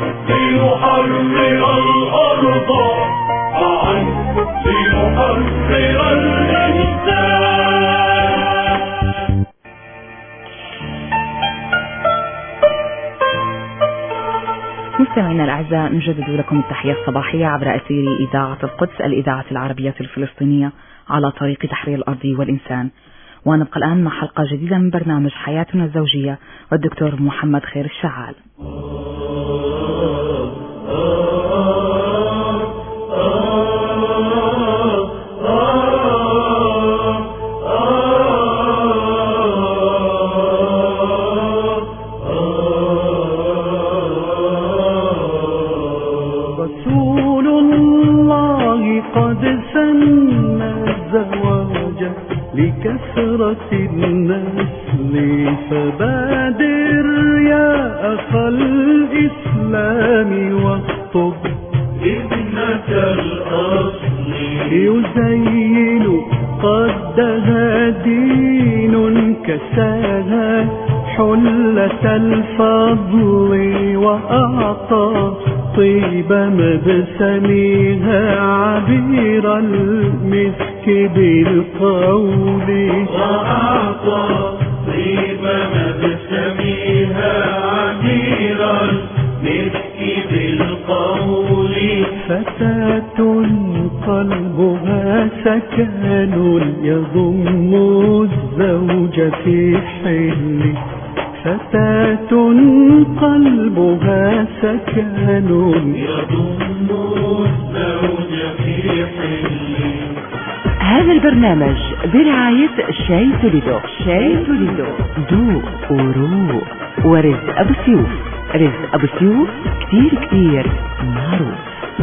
لنحرر الأرض معا، لنحرر الإنسان. مستمعينا الأعزاء، نجدد لكم التحية الصباحية عبر أثير إذاعة القدس، الإذاعة العربية الفلسطينية على طريق تحرير الأرض والإنسان. ونبقى الآن مع حلقة جديدة من برنامج حياتنا الزوجية والدكتور محمد خير الشعال. رسول الله قد سن الزواج لكثرة النسل، فبادر يا أخا الإسلام واخطب ابنة الأصل، يزين قدها دين كساها حلة الفضل، وأعطى طيب مبسمها عبير المسك بالقول، وأعطى طيب مبسمها عبير المسك بالقول. فتاة قلبها سكن يضم الزوج في حل، فتاة قلبها سكن يضم الزوج في حل. هذا البرنامج برعاية شاي توليدو، شاي توليدو ذوق وروق، ورزق أبو سيوف، رزق أبو سيوف كتير كتير معروف.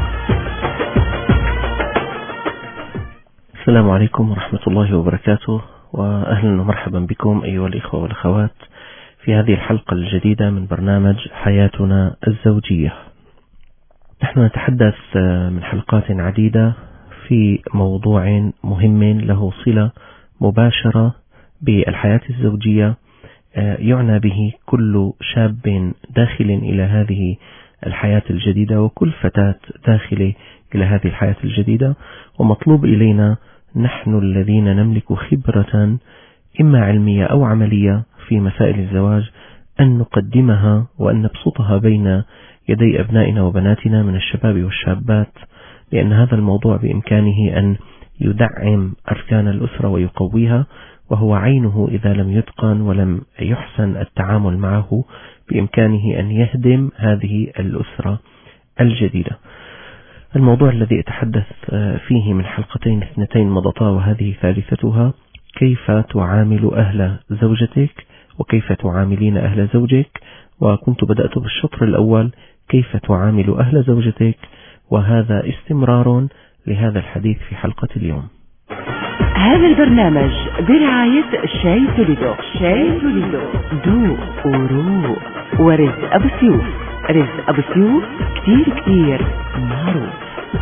السلام عليكم ورحمة الله وبركاته، وأهلا ومرحبا بكم أيها الإخوة والأخوات في هذه الحلقة الجديدة من برنامج حياتنا الزوجية. نحن نتحدث من حلقات عديدة في موضوع مهم له صلة مباشرة بالحياة الزوجية، يعنى به كل شاب داخل إلى هذه الحياة الجديدة وكل فتاة داخل إلى هذه الحياة الجديدة. ومطلوب إلينا نحن الذين نملك خبرة إما علمية أو عملية في مسائل الزواج أن نقدمها وأن نبسطها بين يدي أبنائنا وبناتنا من الشباب والشابات، لأن هذا الموضوع بإمكانه أن يدعم أركان الأسرة ويقويها، وهو عينه إذا لم يتقن ولم يحسن التعامل معه بإمكانه أن يهدم هذه الأسرة الجديدة. الموضوع الذي أتحدث فيه من حلقتين اثنتين مضتا وهذه ثالثتها: كيف تعامل أهل زوجتك وكيف تعاملين أهل زوجك. وكنت بدأت بالشطر الأول كيف تعامل أهل زوجتك، وهذا استمرار لهذا الحديث في حلقة اليوم. هذا البرنامج برعاية شاي توليدو، شاي توليدو ذوق وروق، ورزق أبو سيوف، رزق أبو سيوف كتير كتير معروف.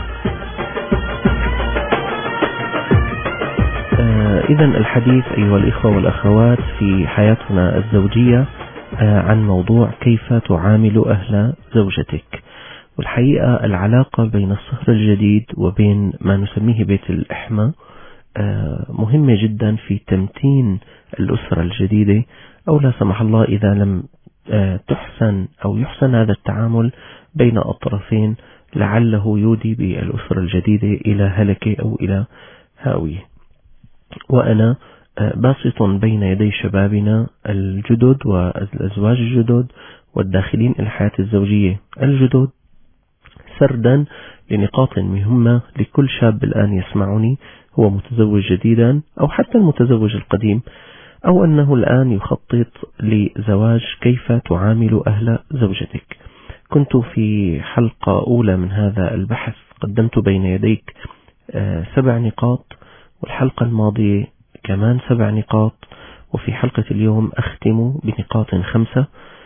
إذا الحديث أيها الإخوة والأخوات في حياتنا الزوجية عن موضوع كيف تعامل أهل زوجتك. والحقيقة العلاقة بين الصهر الجديد وبين ما نسميه بيت الإحمى مهمة جدا في تمتين الأسرة الجديدة، أو لا سمح الله إذا لم تحسن أو يحسن هذا التعامل بين الطرفين لعله يودي بالأسرة الجديدة إلى هلكة أو إلى هاوية. وأنا باسط بين يدي شبابنا الجدد والأزواج الجدد والداخلين إلى الحياة الزوجية الجدد سردا لنقاط مهمة لكل شاب الآن يسمعني، هو متزوج جديدا أو حتى المتزوج القديم، أو أنه الآن يخطط لزواج. كيف تعامل أهل زوجتك. كنت في حلقة أولى من هذا البحث قدمت بين يديك 7 نقاط، والحلقة الماضية كمان 7 نقاط، وفي حلقة اليوم أختم بنقاط 5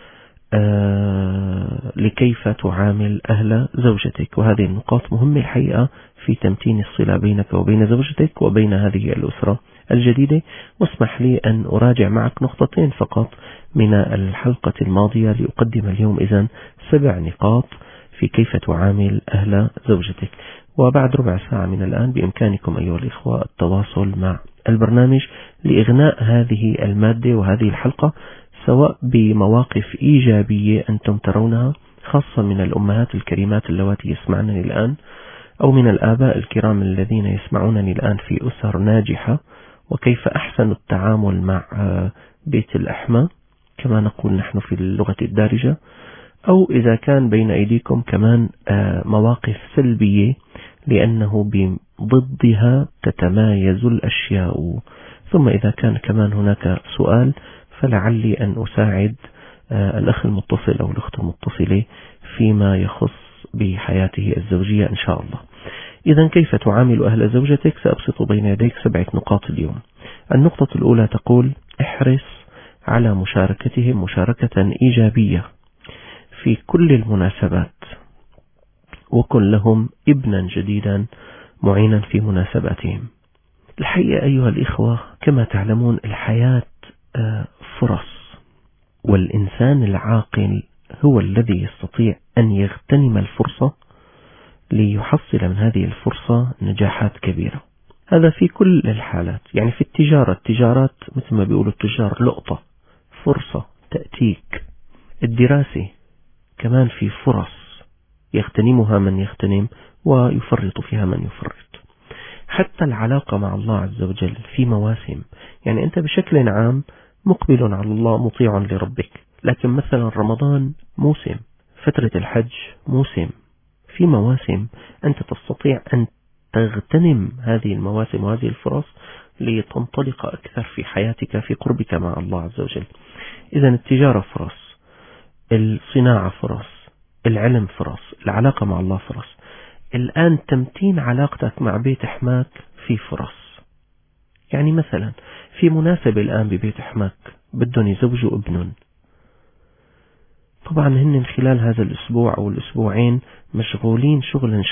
لكيف تعامل أهل زوجتك. وهذه النقاط مهمة الحقيقة في تمتين الصلة بينك وبين زوجتك وبين هذه الأسرة الجديدة. واسمح لي أن أراجع معك نقطتين فقط من الحلقة الماضية لأقدم اليوم إذن 7 نقاط في كيف تعامل أهل زوجتك. وبعد ربع ساعة من الآن بإمكانكم أيها الإخوة التواصل مع البرنامج لإغناء هذه المادة وهذه الحلقة، سواء بمواقف إيجابية أنتم ترونها خاصة من الأمهات الكريمات اللواتي يسمعنني الآن، أو من الآباء الكرام الذين يسمعونني الآن في أسر ناجحة وكيف أحسن التعامل مع بيت الأحمى كما نقول نحن في اللغة الدارجة، أو إذا كان بين أيديكم كمان مواقف سلبية لأنه بضدها تتمايز الأشياء. ثم إذا كان كمان هناك سؤال فلعلي أن أساعد الأخ المتصل أو الأخت المتصلة فيما يخص بحياته الزوجية إن شاء الله. إذا كيف تعامل أهل زوجتك؟ سأبسط بين يديك 7 نقاط اليوم. النقطة الأولى تقول: احرص على مشاركتهم مشاركة إيجابية في كل المناسبات، وكن لهم ابنا جديدا معينا في مناسباتهم. الحقيقة أيها الإخوة كما تعلمون الحياة فرص، والإنسان العاقل هو الذي يستطيع أن يغتنم الفرصة ليحصل من هذه الفرصة نجاحات كبيرة. هذا في كل الحالات، يعني في التجارات مثل ما بيقولوا التجار لقطة، فرصة تأتيك. الدراسة كمان في فرص يغتنمها من يغتنم ويفرط فيها من يفرط. حتى العلاقة مع الله عز وجل في مواسم، يعني أنت بشكل عام مقبل على الله مطيع لربك، لكن مثلا رمضان موسم، فترة الحج موسم، في مواسم أنت تستطيع أن تغتنم هذه المواسم وهذه الفرص لتنطلق أكثر في حياتك في قربك مع الله عز وجل. إذا التجارة فرص، الصناعة فرص، العلم فرص، العلاقة مع الله فرص. الآن تمتين علاقتك مع بيت حماك في فرص، يعني مثلا في مناسبة الآن ببيت حماك بدهم يزوجوا ابن، طبعا هن خلال هذا الأسبوع أو الأسبوعين مشغولين شغلا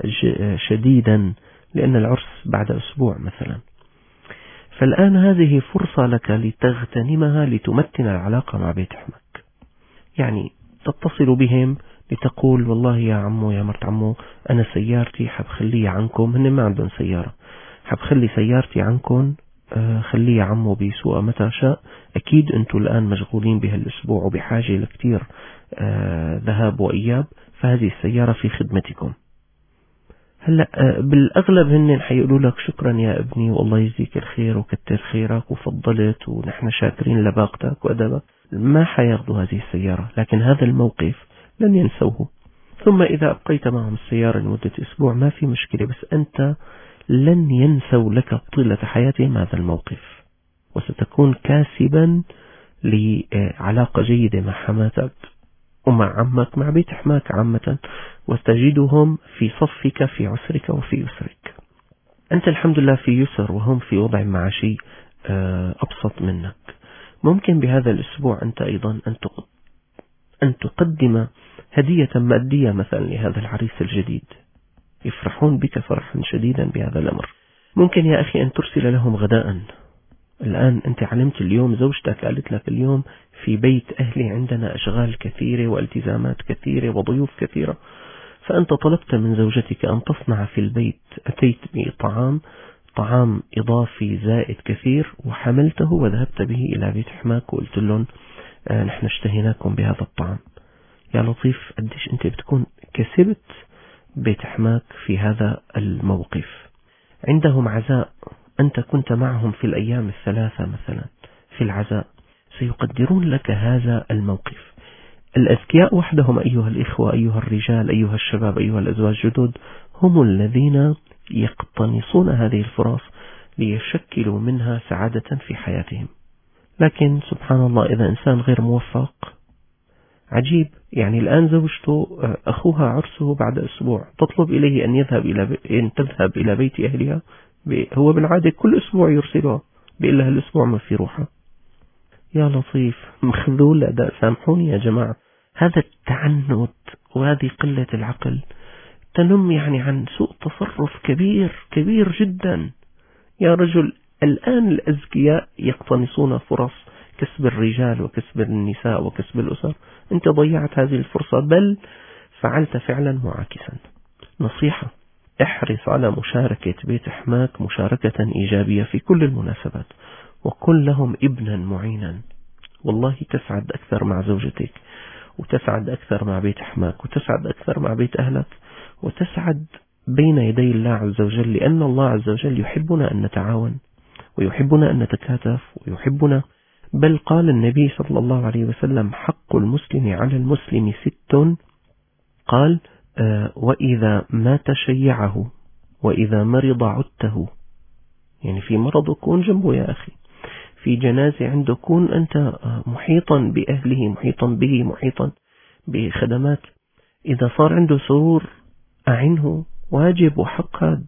شديدا لأن العرس بعد أسبوع مثلا. فالآن هذه فرصة لك لتغتنمها لتمتن العلاقة مع بيت حماك، يعني تتصل بهم لتقول: والله يا عمو يا مرت عمو أنا سيارتي حبخليها عنكم، هن ما عندهم سيارة، حبخلي سيارتي عنكم، خليه يا عمو بيسوقها متى شاء، أكيد أنتم الآن مشغولين بهالأسبوع وبحاجة لكتير ذهاب وإياب، فهذه السيارة في خدمتكم. هلأ بالأغلب هن حيقولوا لك: شكرا يا ابني والله يجزيك الخير وكتر خيرك وفضلت ونحن شاكرين لباقتك وأدبك. ما حياخذوا هذه السيارة، لكن هذا الموقف لن ينسوه. ثم إذا أبقيت معهم السيارة لمدة أسبوع ما في مشكلة، بس أنت لن ينسوا لك طيلة حياتهم هذا الموقف، وستكون كاسبا لعلاقة جيدة مع حماتك ومع عمك مع بيت حماك عامة، وتجدهم في صفك في عسرك وفي يسرك. أنت الحمد لله في يسر وهم في وضع معاشي أبسط منك. ممكن بهذا الأسبوع أنت أيضا أن تقدم هدية مادية مثلا لهذا العريس الجديد، يفرحون بك فرحا شديدا بهذا الأمر. ممكن يا أخي أن ترسل لهم غداء. الآن أنت علمت اليوم زوجتك قالت لك: اليوم في بيت أهلي عندنا أشغال كثيرة والتزامات كثيرة وضيوف كثيرة، فأنت طلبت من زوجتك أن تصنع في البيت، أتيت طعام إضافي زائد كثير وحملته وذهبت به إلى بيت حماك وقلت لهم: نحن اشتهيناكم بهذا الطعام. يا لطيف قديش أنت بتكون كسبت بيت حماك في هذا الموقف. عندهم عزاء، أنت كنت معهم في الأيام الثلاثة مثلا في العزاء، سيقدرون لك هذا الموقف. الأذكياء وحدهم أيها الإخوة أيها الرجال أيها الشباب أيها الأزواج الجدد هم الذين يقتنصون هذه الفرص ليشكلوا منها سعادة في حياتهم. لكن سبحان الله إذا إنسان غير موفق عجيب، يعني الآن زوجته أخوها عرسه بعد أسبوع، تطلب إليه أن تذهب إلى بيت أهلها، هو بالعادة كل أسبوع يرسلها، بيقول لها الأسبوع ما في روحة. يا لطيف مخذول أداء. سامحوني يا جماعة، هذا التعنت وهذه قلة العقل تنم يعني عن سوء تصرف كبير جدا. يا رجل الآن الأذكياء يقتنصون فرص كسب الرجال وكسب النساء وكسب الأسر، أنت ضيعت هذه الفرصة، بل فعلت فعلا معاكسا. نصيحة: احرص على مشاركة بيت حماك مشاركة إيجابية في كل المناسبات، وكن لهم ابنا معينا. والله تسعد أكثر مع زوجتك، وتسعد أكثر مع بيت حماك، وتسعد أكثر مع بيت أهلك، وتسعد بين يدي الله عز وجل، لأن الله عز وجل يحبنا أن نتعاون، ويحبنا أن نتكاتف، ويحبنا. بل قال النبي صلى الله عليه وسلم: حق المسلم على المسلم 6. قال: وإذا مات شيعه، وإذا مرض عدته. يعني في مرض كون جنبه يا أخي، في جنازة عنده كون أنت محيطا بأهله، محيطا به، محيطا بخدمات. إذا صار عنده سرور أعنه، واجب وحق هذا.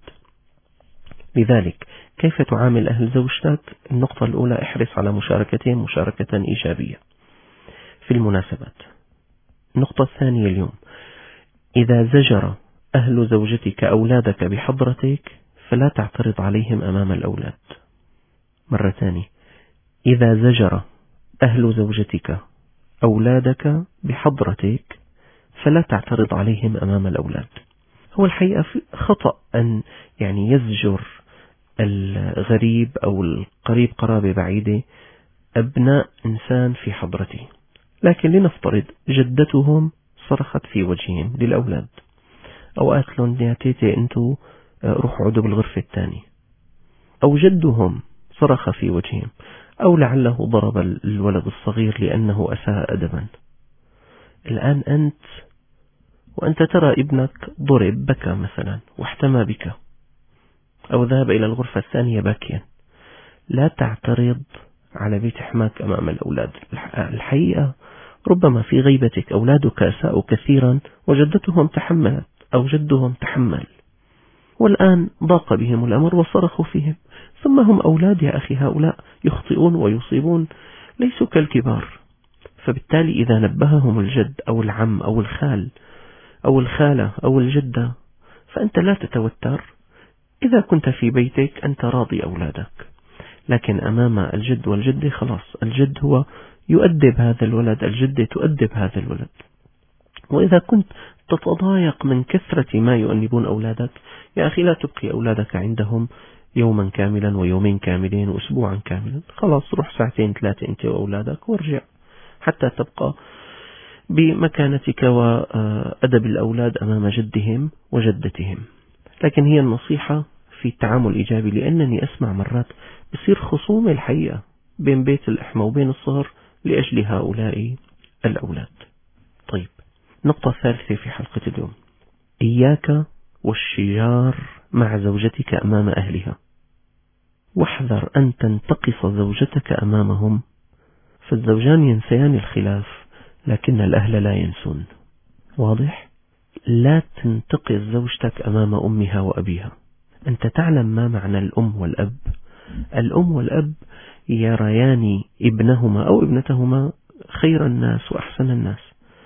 لذلك كيف تعامل أهل زوجتك؟ النقطة الأولى: احرص على مشاركتهم مشاركة إيجابية في المناسبات. النقطة الثانية اليوم: إذا زجر أهل زوجتك أولادك بحضرتك فلا تعترض عليهم أمام الأولاد. مرة ثانية: إذا زجر أهل زوجتك أولادك بحضرتك فلا تعترض عليهم أمام الأولاد. هو الحقيقة خطأ أن يعني يزجر الغريب أو القريب قرابة بعيدة أبناء إنسان في حضرته، لكن لنفترض جدتهم صرخت في وجههم للأولاد، أو قالت لهم: يا تيتي أنتوا روحوا اقعدوا بالغرفة الثانية، أو جدهم صرخ في وجههم، أو لعله ضرب الولد الصغير لأنه أساء أدبا. الآن أنت وأنت ترى ابنك ضرب، بكى مثلا واحتمى بك، أو ذهب إلى الغرفة الثانية باكيا، لا تعترض على بيت حماك أمام الأولاد. الحقيقة ربما في غيبتك أولادك أساءوا كثيرا وجدتهم تحملت أو جدهم تحمل، والآن ضاق بهم الأمر وصرخوا فيهم، ثم هم أولاد يا أخي، هؤلاء يخطئون ويصيبون، ليسوا كالكبار. فبالتالي إذا نبههم الجد أو العم أو الخال أو الخالة أو الجدة فأنت لا تتوتر. إذا كنت في بيتك أنت راضي أولادك، لكن أمام الجد والجدة خلاص، الجد هو يؤدب هذا الولد، الجدة تؤدب هذا الولد. وإذا كنت تتضايق من كثرة ما يؤنبون أولادك، يا أخي لا تبقي أولادك عندهم يوما كاملا ويومين كاملين وأسبوعا كاملا، خلاص روح 2-3 أنت وأولادك وارجع، حتى تبقى بمكانتك وأدب الأولاد أمام جدهم وجدتهم. لكن هي النصيحة في التعامل الإيجابي، لأنني أسمع مرات بصير خصومة الحقيقة بين بيت الأحمى وبين الصهر لأجل هؤلاء الأولاد. طيب، النقطة الثالثة في حلقة اليوم: إياك والشجار مع زوجتك أمام أهلها، واحذر أن تنتقص زوجتك أمامهم، فالزوجان ينسيان الخلاف لكن الأهل لا ينسون. واضح؟ لا تنتقص زوجتك أمام أمها وأبيها. أنت تعلم ما معنى الأم والأب. الأم والأب يريان ابنهما أو ابنتهما خير الناس وأحسن الناس،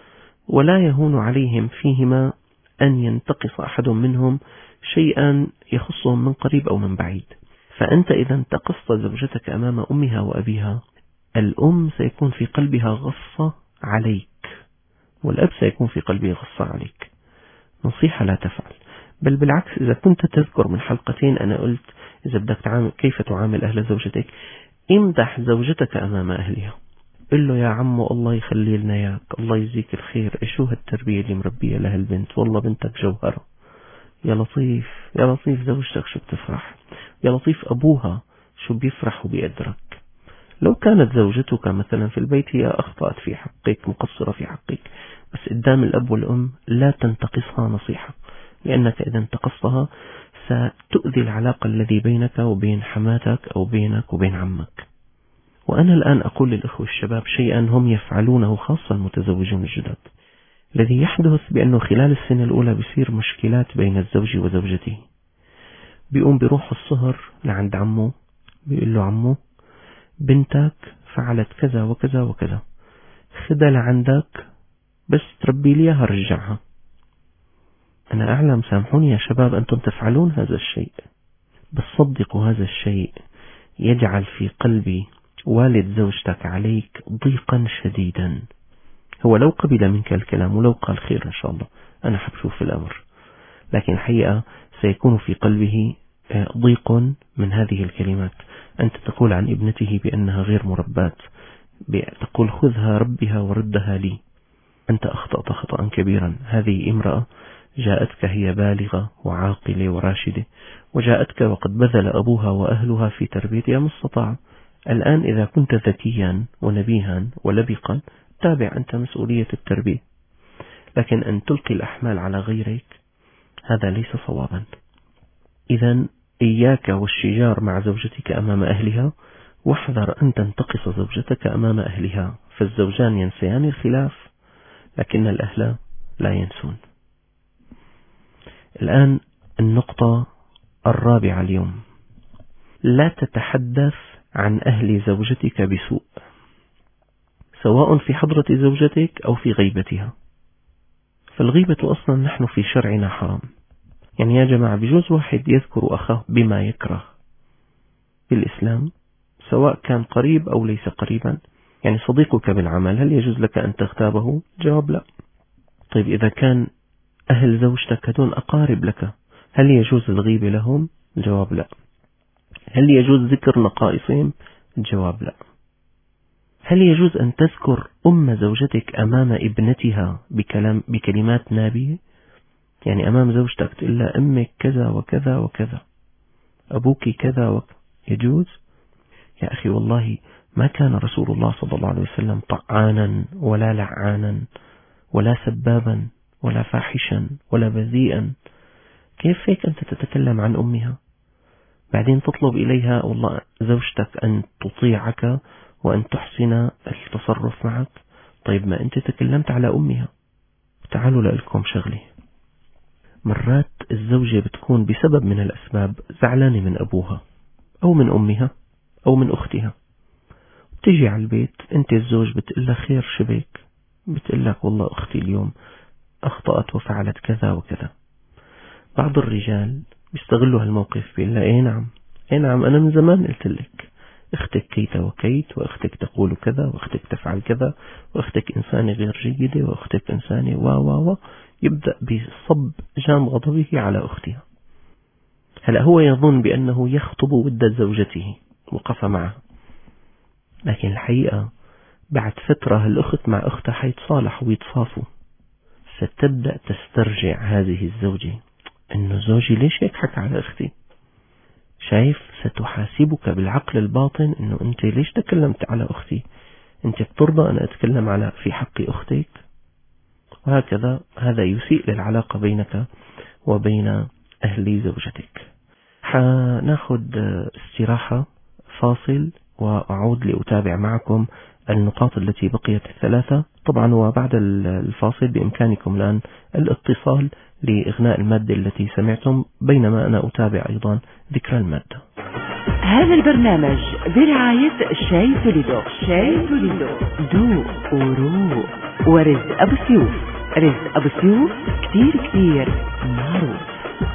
ولا يهون عليهم فيهما أن ينتقص أحد منهم شيئا يخصهم من قريب أو من بعيد. فأنت إذا انتقصت زوجتك أمام أمها وأبيها، الأم سيكون في قلبها غصة عليك، والأب سيكون في قلبه غصة عليك. نصيحة: لا تفعل. بل بالعكس، إذا كنت تذكر من حلقتين أنا قلت إذا بدك تعامل كيف تعامل أهل زوجتك، امدح زوجتك أمام أهلها، قل له: يا عمو الله يخلي لنا إياك، الله يجزيك الخير، شو هالتربية اللي مربية لهالبنت، والله بنتك جوهرة، يا لطيف يا لطيف زوجتك شو بتفرح، يا لطيف أبوها شو بيفرح وبيقدرك. لو كانت زوجتك مثلا في البيت هي أخطأت في حقك، مقصرة في حقك، بس قدام الأب والأم لا تنتقصها، نصيحة، لأنك إذا انتقصتها ستؤذي العلاقة الذي بينك وبين حماتك أو بينك وبين عمك. وأنا الآن أقول للإخوة الشباب شيئا هم يفعلونه، خاصة المتزوجون الجدد. الذي يحدث بأنه خلال السنة الأولى بيصير مشكلات بين الزوج وزوجته، بيقوم بيروح الصهر لعند عمه، بيقول له: عمو بنتك فعلت كذا وكذا وكذا، خدها لعندك بس تربي لي اياها رجعها. أنا أعلم، سامحوني يا شباب، أنتم تفعلون هذا الشيء، بس صدقوا هذا الشيء يجعل في قلب والد زوجتك عليك ضيقا شديدا، هو لو قبل منك الكلام ولو قال خير إن شاء الله أنا حبشوف الأمر، لكن الحقيقة سيكون في قلبه ضيق من هذه الكلمات. أنت تقول عن ابنته بأنها غير مربات، تقول خذها ربها وردها لي، أنت أخطأت خطأ كبيرا. هذه امرأة جاءتك هي بالغة وعاقلة وراشدة، وجاءتك وقد بذل أبوها وأهلها في تربيتها ما استطاع. الآن إذا كنت ذكيا ونبيها ولبقا تابع أنت مسؤولية التربية، لكن أن تلقي الأحمال على غيرك هذا ليس صوابا. إذا إياك والشجار مع زوجتك أمام أهلها، واحذر أن تنتقص زوجتك أمام أهلها، فالزوجان ينسيان الخلاف لكن الأهل لا ينسون. الآن النقطة الرابعة اليوم، لا تتحدث عن أهل زوجتك بسوء، سواء في حضرة زوجتك أو في غيبتها. فالغيبة أصلا نحن في شرعنا حرام. يعني يا جماعة بجوز واحد يذكر أخاه بما يكره في الإسلام، سواء كان قريب أو ليس قريبا. يعني صديقك بالعمل هل يجوز لك أن تغتابه؟ جواب لا. طيب إذا كان أهل زوجتك هدون أقارب لك هل يجوز الغيبة لهم؟ الجواب لا. هل يجوز ذكر نقائصهم؟ الجواب لا. هل يجوز أن تذكر أم زوجتك أمام ابنتها بكلمات نابية؟ يعني أمام زوجتك تقول لها أمك كذا وكذا وكذا، أبوك كذا وكذا، يجوز؟ يا أخي والله ما كان رسول الله صلى الله عليه وسلم طعانا ولا لعانا ولا سبابا ولا فاحشا ولا بذيئا. كيف فيك أنت تتكلم عن أمها بعدين تطلب إليها والله زوجتك أن تطيعك وأن تحسن التصرف معك؟ طيب ما أنت تكلمت على أمها. تعالوا لكم شغلي، مرات الزوجة بتكون بسبب من الأسباب زعلانة من أبوها أو من أمها أو من أختها، تجي على البيت أنت الزوج بتقول لها خير شبيك، بتقول لك والله أختي اليوم أخطأت وفعلت كذا وكذا. بعض الرجال بيستغلوا هالموقف، بيقول لها إيه نعم أنا من زمان قلت لك أختك كيت وكيت، وأختك تقول كذا، وأختك تفعل كذا، وأختك إنسانة غير جيدة، وأختك إنسانة و يبدأ بصب جام غضبه على أختها. هلأ هو يظن بأنه يخطب ود زوجته وقف معها، لكن الحقيقة بعد فترة الأخت مع أختها حيتصالحوا ويتصافوا، ستبدأ تسترجع هذه الزوجة إنه زوجي ليش هيك حكى على أختي؟ شايف؟ ستحاسبك بالعقل الباطن إنه أنت ليش تكلمت على أختي؟ أنت بترضى أن أتكلم في حق أختك؟ وهكذا هذا يسيء للعلاقة بينك وبين أهل زوجتك. حناخد استراحة فاصل وأعود لأتابع معكم النقاط التي بقيت الثلاثة. طبعا وبعد الفاصل بإمكانكم الآن الاتصال لإغناء المادة التي سمعتم بينما أنا أتابع أيضا ذكر المادة. هذا البرنامج برعاية شاي توليدو. شاي توليدو دوق وروق. ورزق أبو سيوف. رزق أبو سيوف كتير معروف.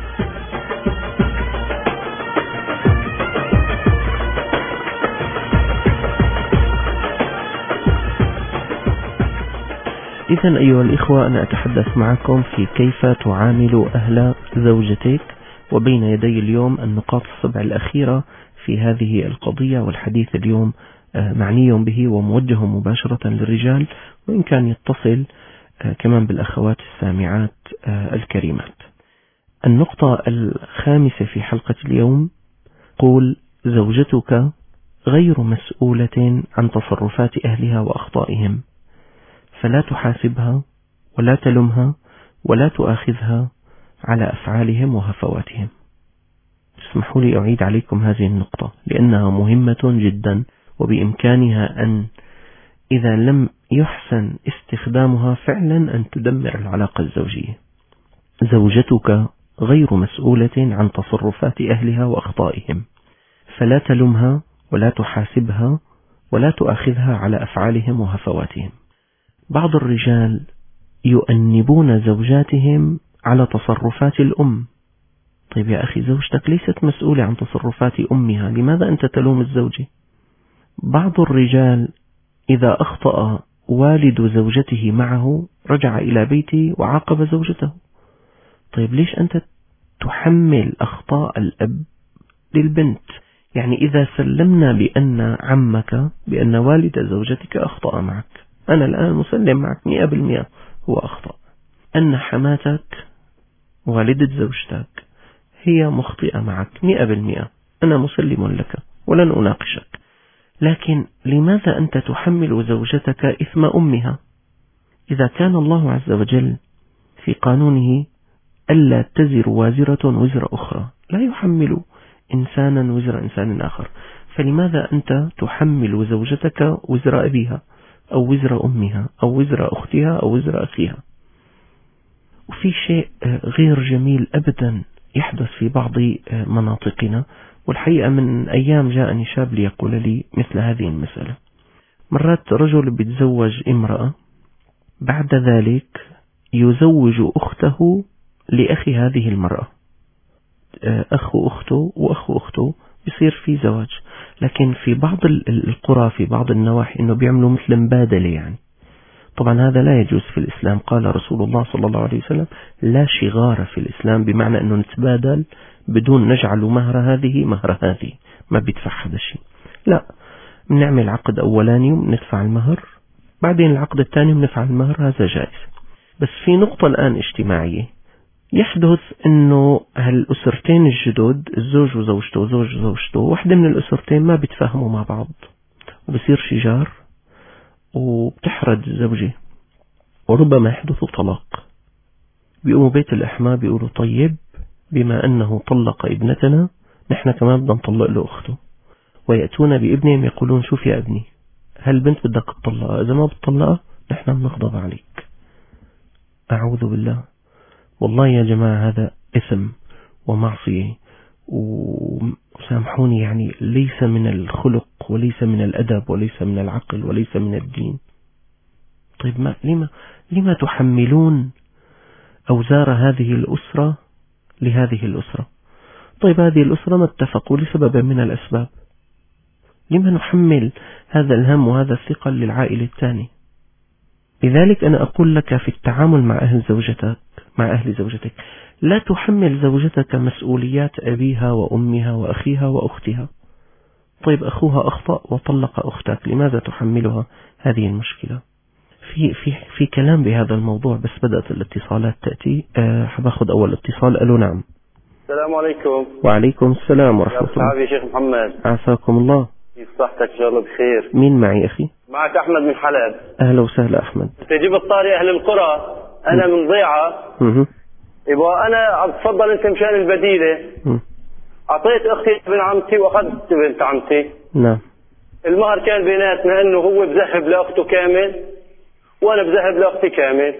إذن أيها الإخوة أنا أتحدث معكم في كيف تعامل أهل زوجتك، وبين يدي اليوم النقاط السبع الأخيرة في هذه القضية، والحديث اليوم معني به وموجه مباشرة للرجال، وإن كان يتصل كمان بالأخوات السامعات الكريمات. النقطة الخامسة في حلقة اليوم، قول زوجتك غير مسؤولة عن تصرفات أهلها وأخطائهم، فلا تحاسبها ولا تلمها ولا تؤاخذها على أفعالهم وهفواتهم. اسمحوا لي أعيد عليكم هذه النقطة لأنها مهمة جدا، وبإمكانها أن إذا لم يحسن استخدامها فعلا أن تدمر العلاقة الزوجية. زوجتك غير مسؤولة عن تصرفات أهلها وأخطائهم، فلا تلمها ولا تحاسبها ولا تؤاخذها على أفعالهم وهفواتهم. بعض الرجال يؤنبون زوجاتهم على تصرفات الأم. طيب يا أخي زوجتك ليست مسؤولة عن تصرفات أمها، لماذا أنت تلوم الزوجة؟ بعض الرجال إذا أخطأ والد زوجته معه رجع إلى بيته وعاقب زوجته. طيب ليش أنت تحمل أخطاء الأب للبنت؟ يعني إذا سلمنا بأن عمك، بأن والد زوجتك أخطأ معك، أنا الآن مسلم معك 100% هو أخطأ. أن حماتك والدة زوجتك هي مخطئة معك 100%، أنا مسلم لك ولن أناقشك. لكن لماذا أنت تحمل زوجتك إثم أمها؟ إذا كان الله عز وجل في قانونه ألا تزر وازرة وزر أخرى، لا يحمل إنسانا وزر إنسان آخر، فلماذا أنت تحمل زوجتك وزر أبيها أو وزر أمها أو وزر أختها أو وزر أخيها؟ وفي شيء غير جميل أبدا يحدث في بعض مناطقنا، والحقيقة من أيام جاءني شاب ليقول لي مثل هذه المسألة. مرات رجل بيتزوج امرأة، بعد ذلك يزوج أخته لأخي هذه المرأة، أخو أخته وأخو أخته بيصير في زواج. لكن في بعض القرى في بعض النواحي إنه بيعملوا مثل مبادلة يعني. طبعا هذا لا يجوز في الإسلام. قال رسول الله صلى الله عليه وسلم لا شغار في الإسلام، بمعنى أنه نتبادل بدون نجعل مهر هذه مهر هذه، ما بيدفع هذا الشيء. لا، بنعمل عقد أولاني وندفع المهر، بعدين العقد الثاني وندفع المهر، هذا جائز. بس في نقطة الآن اجتماعية يحدث أنه هالأسرتين الجدد، الزوج وزوجته وزوج وزوجته، واحدة من الأسرتين ما بيتفاهموا مع بعض وبصير شجار وبتحرج زوجه، وربما يحدث طلاق. بيقوموا بيت الأحماء بيقولوا طيب بما أنه طلق ابنتنا نحن كمان بدنا نطلق له أخته، ويأتون بابنهم يقولون شوف يا ابني هالبنت بدك تطلقها، إذا ما بتطلقها نحن بنغضب عليك. أعوذ بالله. والله يا جماعة هذا إثم ومعصية، وسامحوني يعني ليس من الخلق وليس من الأدب وليس من العقل وليس من الدين. طيب لما تحملون أوزار هذه الأسرة لهذه الأسرة؟ طيب هذه الأسرة ما اتفقوا لسبب من الأسباب، لما نحمل هذا الهم وهذا الثقل للعائلة الثانية؟ لذلك أنا أقول لك في التعامل مع أهل زوجتك لا تحمل زوجتك مسؤوليات أبيها وأمها وأخيها وأختها. طيب أخوها أخطأ وطلق أختك، لماذا تحملها هذه المشكلة؟ في كلام بهذا الموضوع، بس بدأت الاتصالات تأتي. حباخد أول اتصال. ألو نعم. السلام عليكم. وعليكم السلام ورحمة الله. يا شيخ محمد. عافاكم الله. كيف صحتك؟ إن شاء الله بخير. مين معي أخي؟ معك أحمد من حلب. أهلا وسهلا أحمد. تجيب الطاري أهل القرى، أنا من ضيعة. يبغى أنا أتفضل أنت مشان البديلة. أعطيت أختي بنت عمتي وأخذت بنت عمتي. نعم. المهر كان بيناتنا إنه هو بذهب لأخته كامل وأنا بذهب لأختي كامل،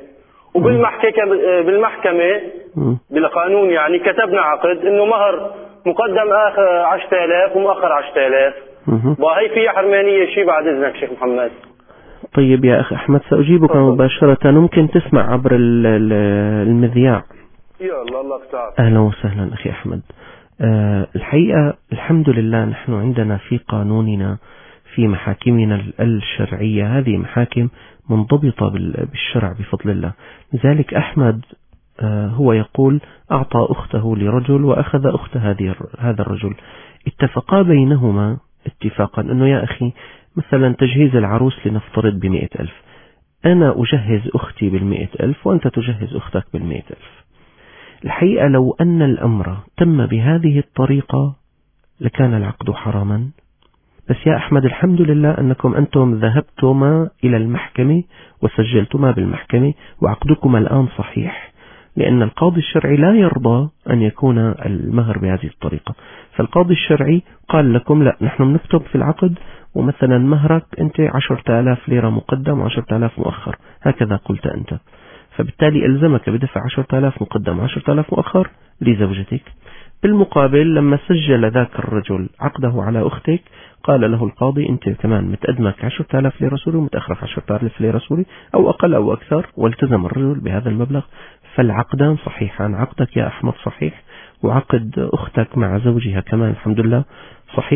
بالمحكمة بالقانون يعني كتبنا عقد إنه مهر مقدم آخر 10,000 ومؤخر 10,000. وهي في حرمانية شيء بعد إذنك شيخ محمد. طيب يا أخي أحمد سأجيبك مباشرة، ممكن تسمع عبر المذياع. يا الله كتاب. أهلا وسهلا أخي أحمد. الحقيقة الحمد لله نحن عندنا في قانوننا في محاكمنا الشرعية هذه محاكم منضبطة بالشرع بفضل الله. لذلك أحمد هو يقول أعطى أخته لرجل وأخذ أخت هذا الرجل، اتفقا بينهما اتفاقا أنه يا أخي مثلا تجهيز العروس لنفترض ب100,000، أنا أجهز أختي بال100,000 وأنت تجهز أختك بال100,000. الحقيقة لو أن الأمر تم بهذه الطريقة لكان العقد حراما. بس يا أحمد الحمد لله أنكم أنتم ذهبتما إلى المحكمة وسجلتما بالمحكمة وعقدكما الآن صحيح، لأن القاضي الشرعي لا يرضى أن يكون المهر بهذه الطريقة. فالقاضي الشرعي قال لكم لا، نحن نكتب في العقد ومثلا مهرك أنت 10,000 ليرة مقدم و10,000 مؤخر، هكذا قلت أنت، فبالتالي ألزمك بدفع 10,000 مقدم و10,000 مؤخر لزوجتك. بالمقابل لما سجل ذاك الرجل عقده على أختك قال له القاضي أنت كمان متقدمك 10,000 لرسولي ومتأخرك 10,000 لرسولي أو أقل أو أكثر، والتزم الرجل بهذا المبلغ، فالعقدان صحيحان. عقدك يا أحمد صحيح، وعقد أختك مع زوجها كمان الحمد لله صحيح.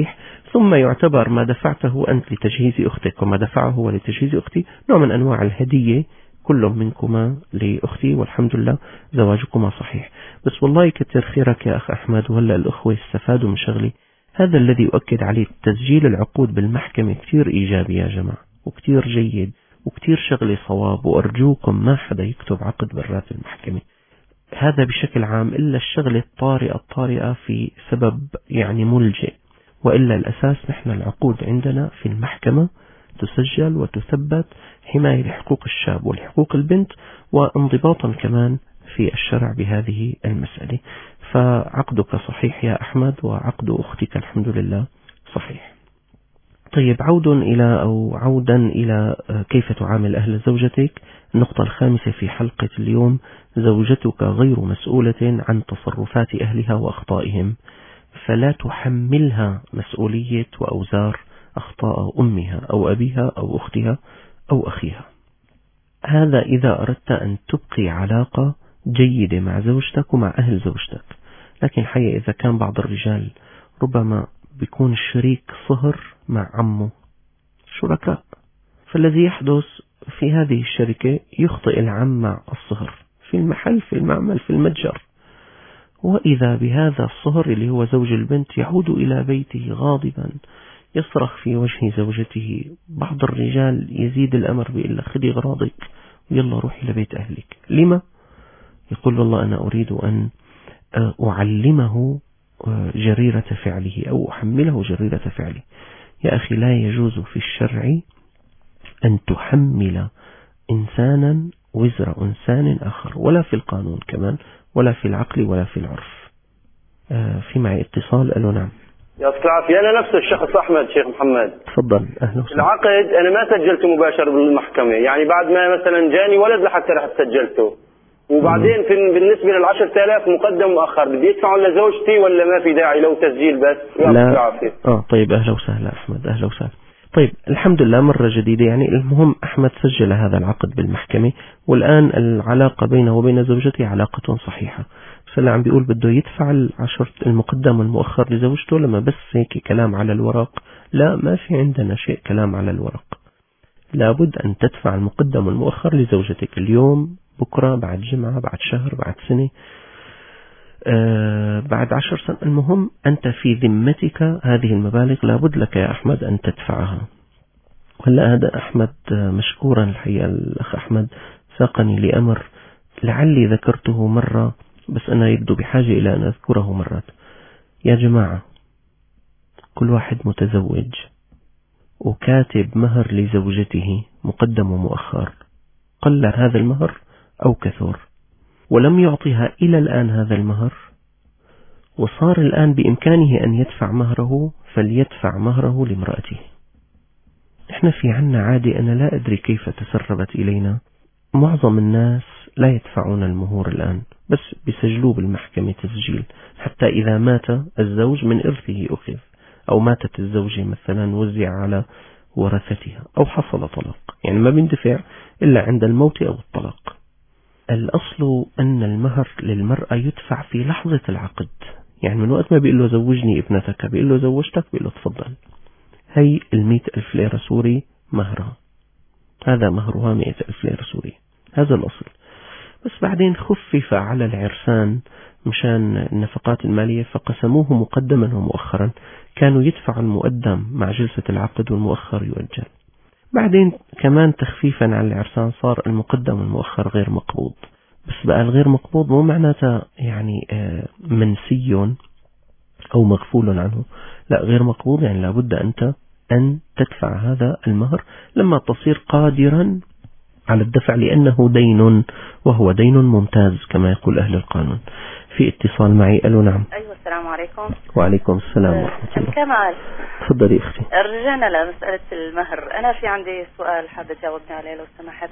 ثم يعتبر ما دفعته أنت لتجهيز أختك وما دفعه هو لتجهيز أختي نوع من أنواع الهدية، كل منكما لأختي، والحمد لله زواجكما صحيح. بس والله كتر خيرك يا أخ أحمد، وهلا الأخوة استفادوا من شغلي. هذا الذي يؤكد عليه تسجيل العقود بالمحكمة كتير إيجابي يا جماعة، وكتير جيد، وكتير شغلي صواب، وأرجوكم ما حدا يكتب عقد برات المحكمة. هذا بشكل عام إلا الشغلة الطارئة في سبب يعني ملجئ، وإلا الأساس نحن العقود عندنا في المحكمة تسجل وتثبت حماية لحقوق الشاب ولحقوق البنت، وانضباطا كمان في الشرع بهذه المسألة. فعقدك صحيح يا أحمد، وعقد أختك الحمد لله صحيح. طيب عودا إلى كيف تعامل أهل زوجتك. النقطة الخامسة في حلقة اليوم: زوجتك غير مسؤولة عن تصرفات أهلها وأخطائهم، فلا تحملها مسؤولية وأوزار أخطاء أمها أو أبيها أو أختها أو أخيها. هذا إذا أردت أن تبقي علاقة جيدة مع زوجتك ومع أهل زوجتك. لكن حقيقة إذا كان بعض الرجال ربما بيكون الشريك صهر مع عمه، شركاء، فالذي يحدث في هذه الشركة يخطئ العم مع الصهر في المحل، في المعمل، في المتجر، وإذا بهذا الصهر اللي هو زوج البنت يعود إلى بيته غاضبا يصرخ في وجه زوجته. بعض الرجال يزيد الأمر بإلا خذي أغراضك ويلا روحي لبيت أهلك. لما؟ يقول والله أنا أريد أن أعلمه جريرة فعله أو أحمله جريرة فعله. يا أخي لا يجوز في الشرع أن تحمل إنسانا وزر إنسان آخر، ولا في القانون كمان، ولا في العقل، ولا في العرف. في معي اتصال. قالوا نعم. يعطيك العافية. أنا نفس الشخص أحمد شيخ محمد. تفضل. أهلا وسهلا. العقد أنا ما سجلته مباشر بالمحكمة، يعني بعد ما مثلا جاني ولد لحتى رحت سجلته، وبعدين بالنسبة لل10,000 مقدم مؤخر بدي يدفعوا لزوجتي ولا ما في داعي لو تسجيل بس؟ يعطيك العافية. طيب أهلا وسهلا أحمد، أهلا وسهلا. طيب الحمد لله مرة جديدة. يعني المهم أحمد سجل هذا العقد بالمحكمة، والآن العلاقة بينه وبين زوجته علاقة صحيحة. بس اللي عم بيقول بده يدفع المقدم والمؤخر لزوجته لما بس هيك كلام على الورق. لا، ما في عندنا شيء كلام على الورق. لابد أن تدفع المقدم والمؤخر لزوجتك اليوم، بكرة، بعد جمعة، بعد شهر، بعد سنة، بعد 10 سنة. المهم أنت في ذمتك هذه المبالغ، لابد لك يا أحمد أن تدفعها. ولا هذا أحمد مشكورا الحقيقة، الأخ أحمد ساقني لأمر لعلي ذكرته مرة، بس أنا يبدو بحاجة إلى أن أذكره مرات. يا جماعة، كل واحد متزوج وكاتب مهر لزوجته مقدم ومؤخر، قل هذا المهر أو كثر، ولم يعطيها إلى الآن هذا المهر، وصار الآن بإمكانه أن يدفع مهره، فليدفع مهره لامرأته. إحنا في عنا عادة أنا لا أدري كيف تسربت إلينا، معظم الناس لا يدفعون المهور الآن، بس بيسجلوه بالمحكمة تسجيل، حتى إذا مات الزوج من إرثه أخذ، أو ماتت الزوجة مثلا وزع على ورثتها، أو حصل طلاق، يعني ما بيندفع إلا عند الموت أو الطلاق. الأصل أن المهر للمرأة يدفع في لحظة العقد، يعني من وقت ما بيقول له زوجني ابنتك، بيقول له زوجتك، بيقول له تفضل، هي 100,000 ليرة سوري مهرها، هذا مهرها 100,000 ليرة سوري، هذا الأصل. بس بعدين خفف على العرسان مشان النفقات المالية، فقسموه مقدما ومؤخرا، كانوا يدفع المقدم مع جلسة العقد والمؤخر يؤجل. بعدين كمان تخفيفا على العرسان صار المقدم والمؤخر غير مقبوض. بس بقى الغير مقبوض مو معناته يعني منسي أو مغفول عنه، لا، غير مقبوض يعني لابد أنت أن تدفع هذا المهر لما تصير قادرا على الدفع، لأنه دين، وهو دين ممتاز كما يقول أهل القانون. في اتصال معي. ألو نعم. أيوة، السلام عليكم. وعليكم السلام ورحمة الله. كمال، تفضلي أختي. رجعنا لمسألة المهر. أنا في عندي سؤال حابة تجاوبني عليه لو سمحت.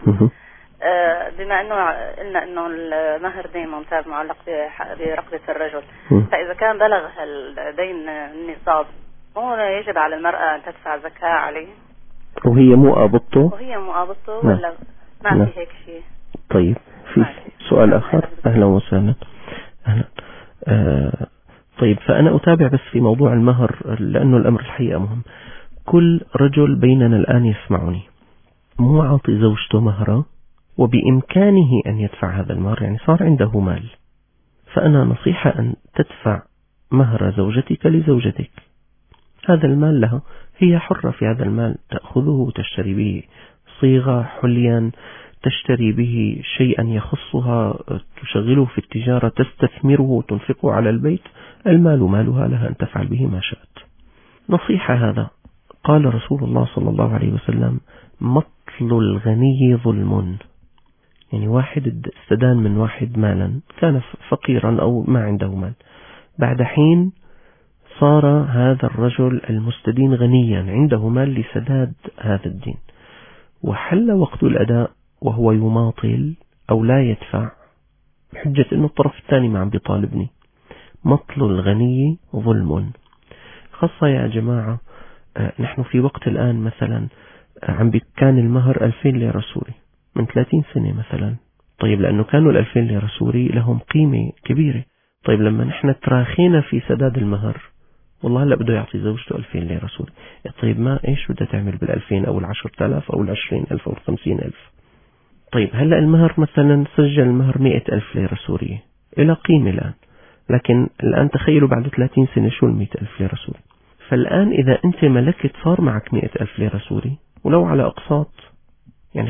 بما أنه قلنا أنه المهر دين ممتاز معلق برقبة الرجل، فإذا كان بلغ الدين النصاب، هو يجب على المرأة أن تدفع زكاة عليه؟ وهي مو قابضته؟ ولا ما في هيك شيء؟ طيب، في سؤال آخر. أهلا وسهلا. أهلا. طيب فأنا أتابع بس في موضوع المهر لأنه الأمر الحقيقة مهم. كل رجل بيننا الآن يسمعني مو عاطي زوجته مهرة وبإمكانه أن يدفع هذا المهر، يعني صار عنده مال، فأنا نصيحة أن تدفع مهر زوجتك لزوجتك. هذا المال لها، هي حرة في هذا المال، تأخذه وتشتري به صيغة، حليا، تشتري به شيئا يخصها، تشغله في التجارة، تستثمره وتنفقه على البيت. المال مالها، لها أن تفعل به ما شاءت. نصيحة هذا قال رسول الله صلى الله عليه وسلم: مطل الغني ظلم. يعني واحد استدان من واحد مالا، كان فقيرا أو ما عنده مال، بعد حين صار هذا الرجل المستدين غنيا عنده مال لسداد هذا الدين، وحل وقت الأداء وهو يماطل أو لا يدفع بحجة أنه الطرف الثاني ما عم بيطالبني. مطل الغني ظلم. خاصة يا جماعة نحن في وقت الآن مثلا كان المهر 2000 ليرة سوري من 30 سنة مثلا. طيب لأنه كانوا 2000 ليرة سوري لهم قيمة كبيرة. طيب لما نحن تراخينا في سداد المهر، والله هلا بده يعطي زوجته 2000 ليرة سوري، طيب ما إيش بدها تعمل بال2000 أو ال10,000 أو ال20,000 أو ال50,000؟ طيب هلا المهر مثلا سجل المهر 100,000 ليرة سورية، إلى قيمة الآن، لكن الآن تخيلوا بعد 30 سنة شو 100,000 ليرة سوري. فالآن إذا أنت ملكت صار معك 100,000 ليرة سوري ولو على أقساط، يعني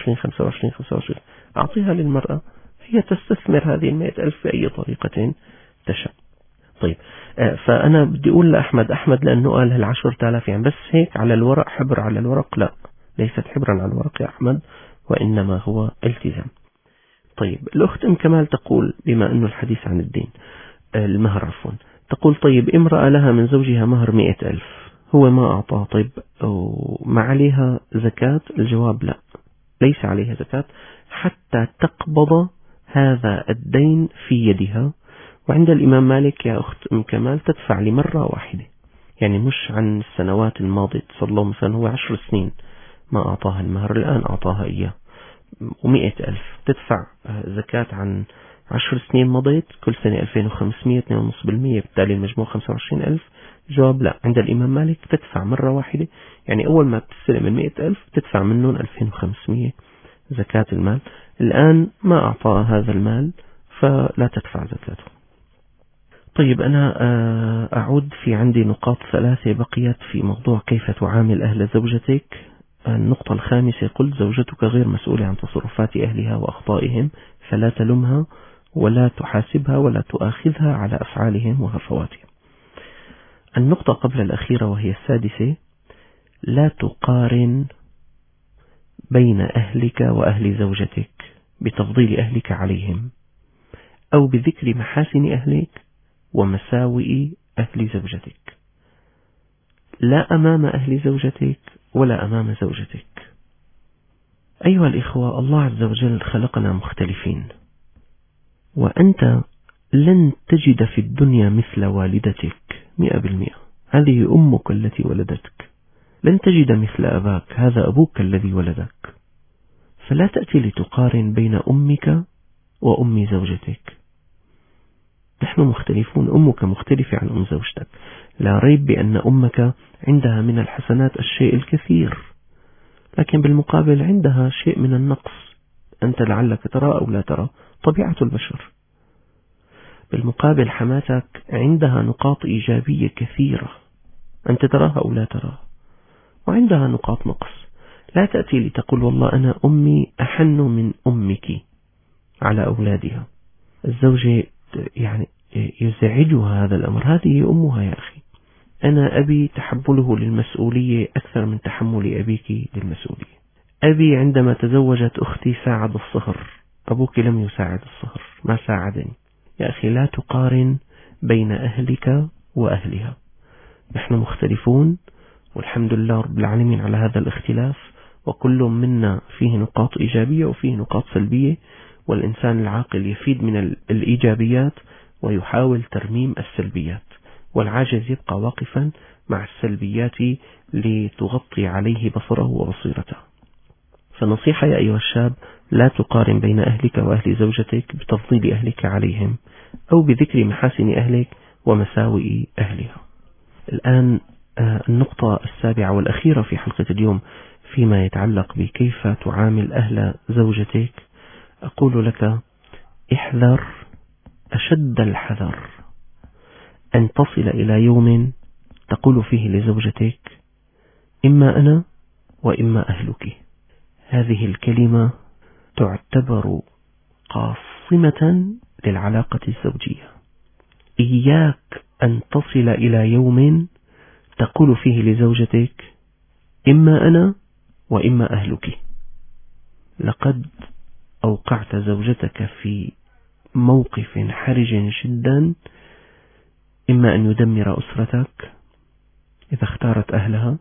25 أعطيها للمرأة، هي تستثمر هذه 100,000 بأي طريقة تشاء. طيب فأنا بدي أقول لأحمد لأنه قال هال10,000 يعني بس هيك على الورق، حبر على الورق، لا، ليست حبرا على الورق يا أحمد، وإنما هو التزام. طيب الأخت أم كمال تقول، بما أنه الحديث عن الدين المهر عفوا، تقول طيب امرأة لها من زوجها مهر 100,000 هو ما أعطاه، طيب ما عليها زكاة؟ الجواب لا، ليس عليها زكاة حتى تقبض هذا الدين في يدها. وعند الإمام مالك يا أخت أم كمال تدفع لمرة واحدة، يعني مش عن السنوات الماضية. صلى الله مثلا هو 10 سنين ما أعطاها المهر، الآن أعطاها إياه 100,000، تدفع زكاة عن 10 سنين مضيت، كل سنة 2500، 2.5%، بالتالي المجموع 25,000. جواب لا، عند الإمام مالك تدفع مرة واحدة، يعني أول ما بتستلم من 100,000 تدفع منهم 2500 زكاة المال. الآن ما أعطى هذا المال فلا تدفع زكاته. طيب أنا أعود، في عندي نقاط 3 بقيت في موضوع كيف تعامل أهل زوجتك. النقطة 5: قلت زوجتك غير مسؤولة عن تصرفات أهلها وأخطائهم، فلا تلمها ولا تحاسبها ولا تؤاخذها على أفعالهم وهفواتهم. النقطة قبل الأخيرة وهي 6: لا تقارن بين أهلك وأهل زوجتك بتفضيل أهلك عليهم، أو بذكر محاسن أهلك ومساوئ أهل زوجتك، لا أمام أهل زوجتك ولا أمام زوجتك. أيها الإخوة، الله عز وجل خلقنا مختلفين، وأنت لن تجد في الدنيا مثل والدتك 100%، هذه أمك التي ولدتك. لن تجد مثل أباك، هذا أبوك الذي ولدك. فلا تأتي لتقارن بين أمك وأم زوجتك. نحن مختلفون، أمك مختلفة عن أم زوجتك. لا ريب بأن أمك عندها من الحسنات الشيء الكثير، لكن بالمقابل عندها شيء من النقص، أنت لعلك ترى أو لا ترى، طبيعة البشر. بالمقابل حماتك عندها نقاط إيجابية كثيرة، أنت تراها أو لا تراها، وعندها نقاط نقص. لا تأتي لتقول والله أنا أمي أحن من أمك على أولادها. الزوجة يعني يزعجها هذا الأمر، هذه أمها يا أخي. أنا أبي تحمله للمسؤولية أكثر من تحمل أبيك للمسؤولية. أبي عندما تزوجت أختي ساعد الصهر، أبوك لم يساعد الصهر، ما ساعدني. يا أخي لا تقارن بين أهلك وأهلها، نحن مختلفون، والحمد لله رب العالمين على هذا الاختلاف، وكل منا فيه نقاط إيجابية وفيه نقاط سلبية، والإنسان العاقل يفيد من الإيجابيات ويحاول ترميم السلبيات، والعاجز يبقى واقفا مع السلبيات لتغطي عليه بصره وبصيرته. فنصيحة يا أيها الشاب: لا تقارن بين أهلك وأهل زوجتك بتفضيل أهلك عليهم، أو بذكر محاسن أهلك ومساوئ أهلها. الآن النقطة السابعة والأخيرة في حلقة اليوم فيما يتعلق بكيف تعامل أهل زوجتك، أقول لك احذر أشد الحذر أن تصل إلى يوم تقول فيه لزوجتك إما أنا وإما أهلك. هذه الكلمة تعتبر قاصمة للعلاقة الزوجية. إياك أن تصل إلى يوم تقول فيه لزوجتك إما أنا وإما أهلك. لقد أوقعت زوجتك في موقف حرج جدا، إما أن يدمر أسرتك إذا اختارت أهلها،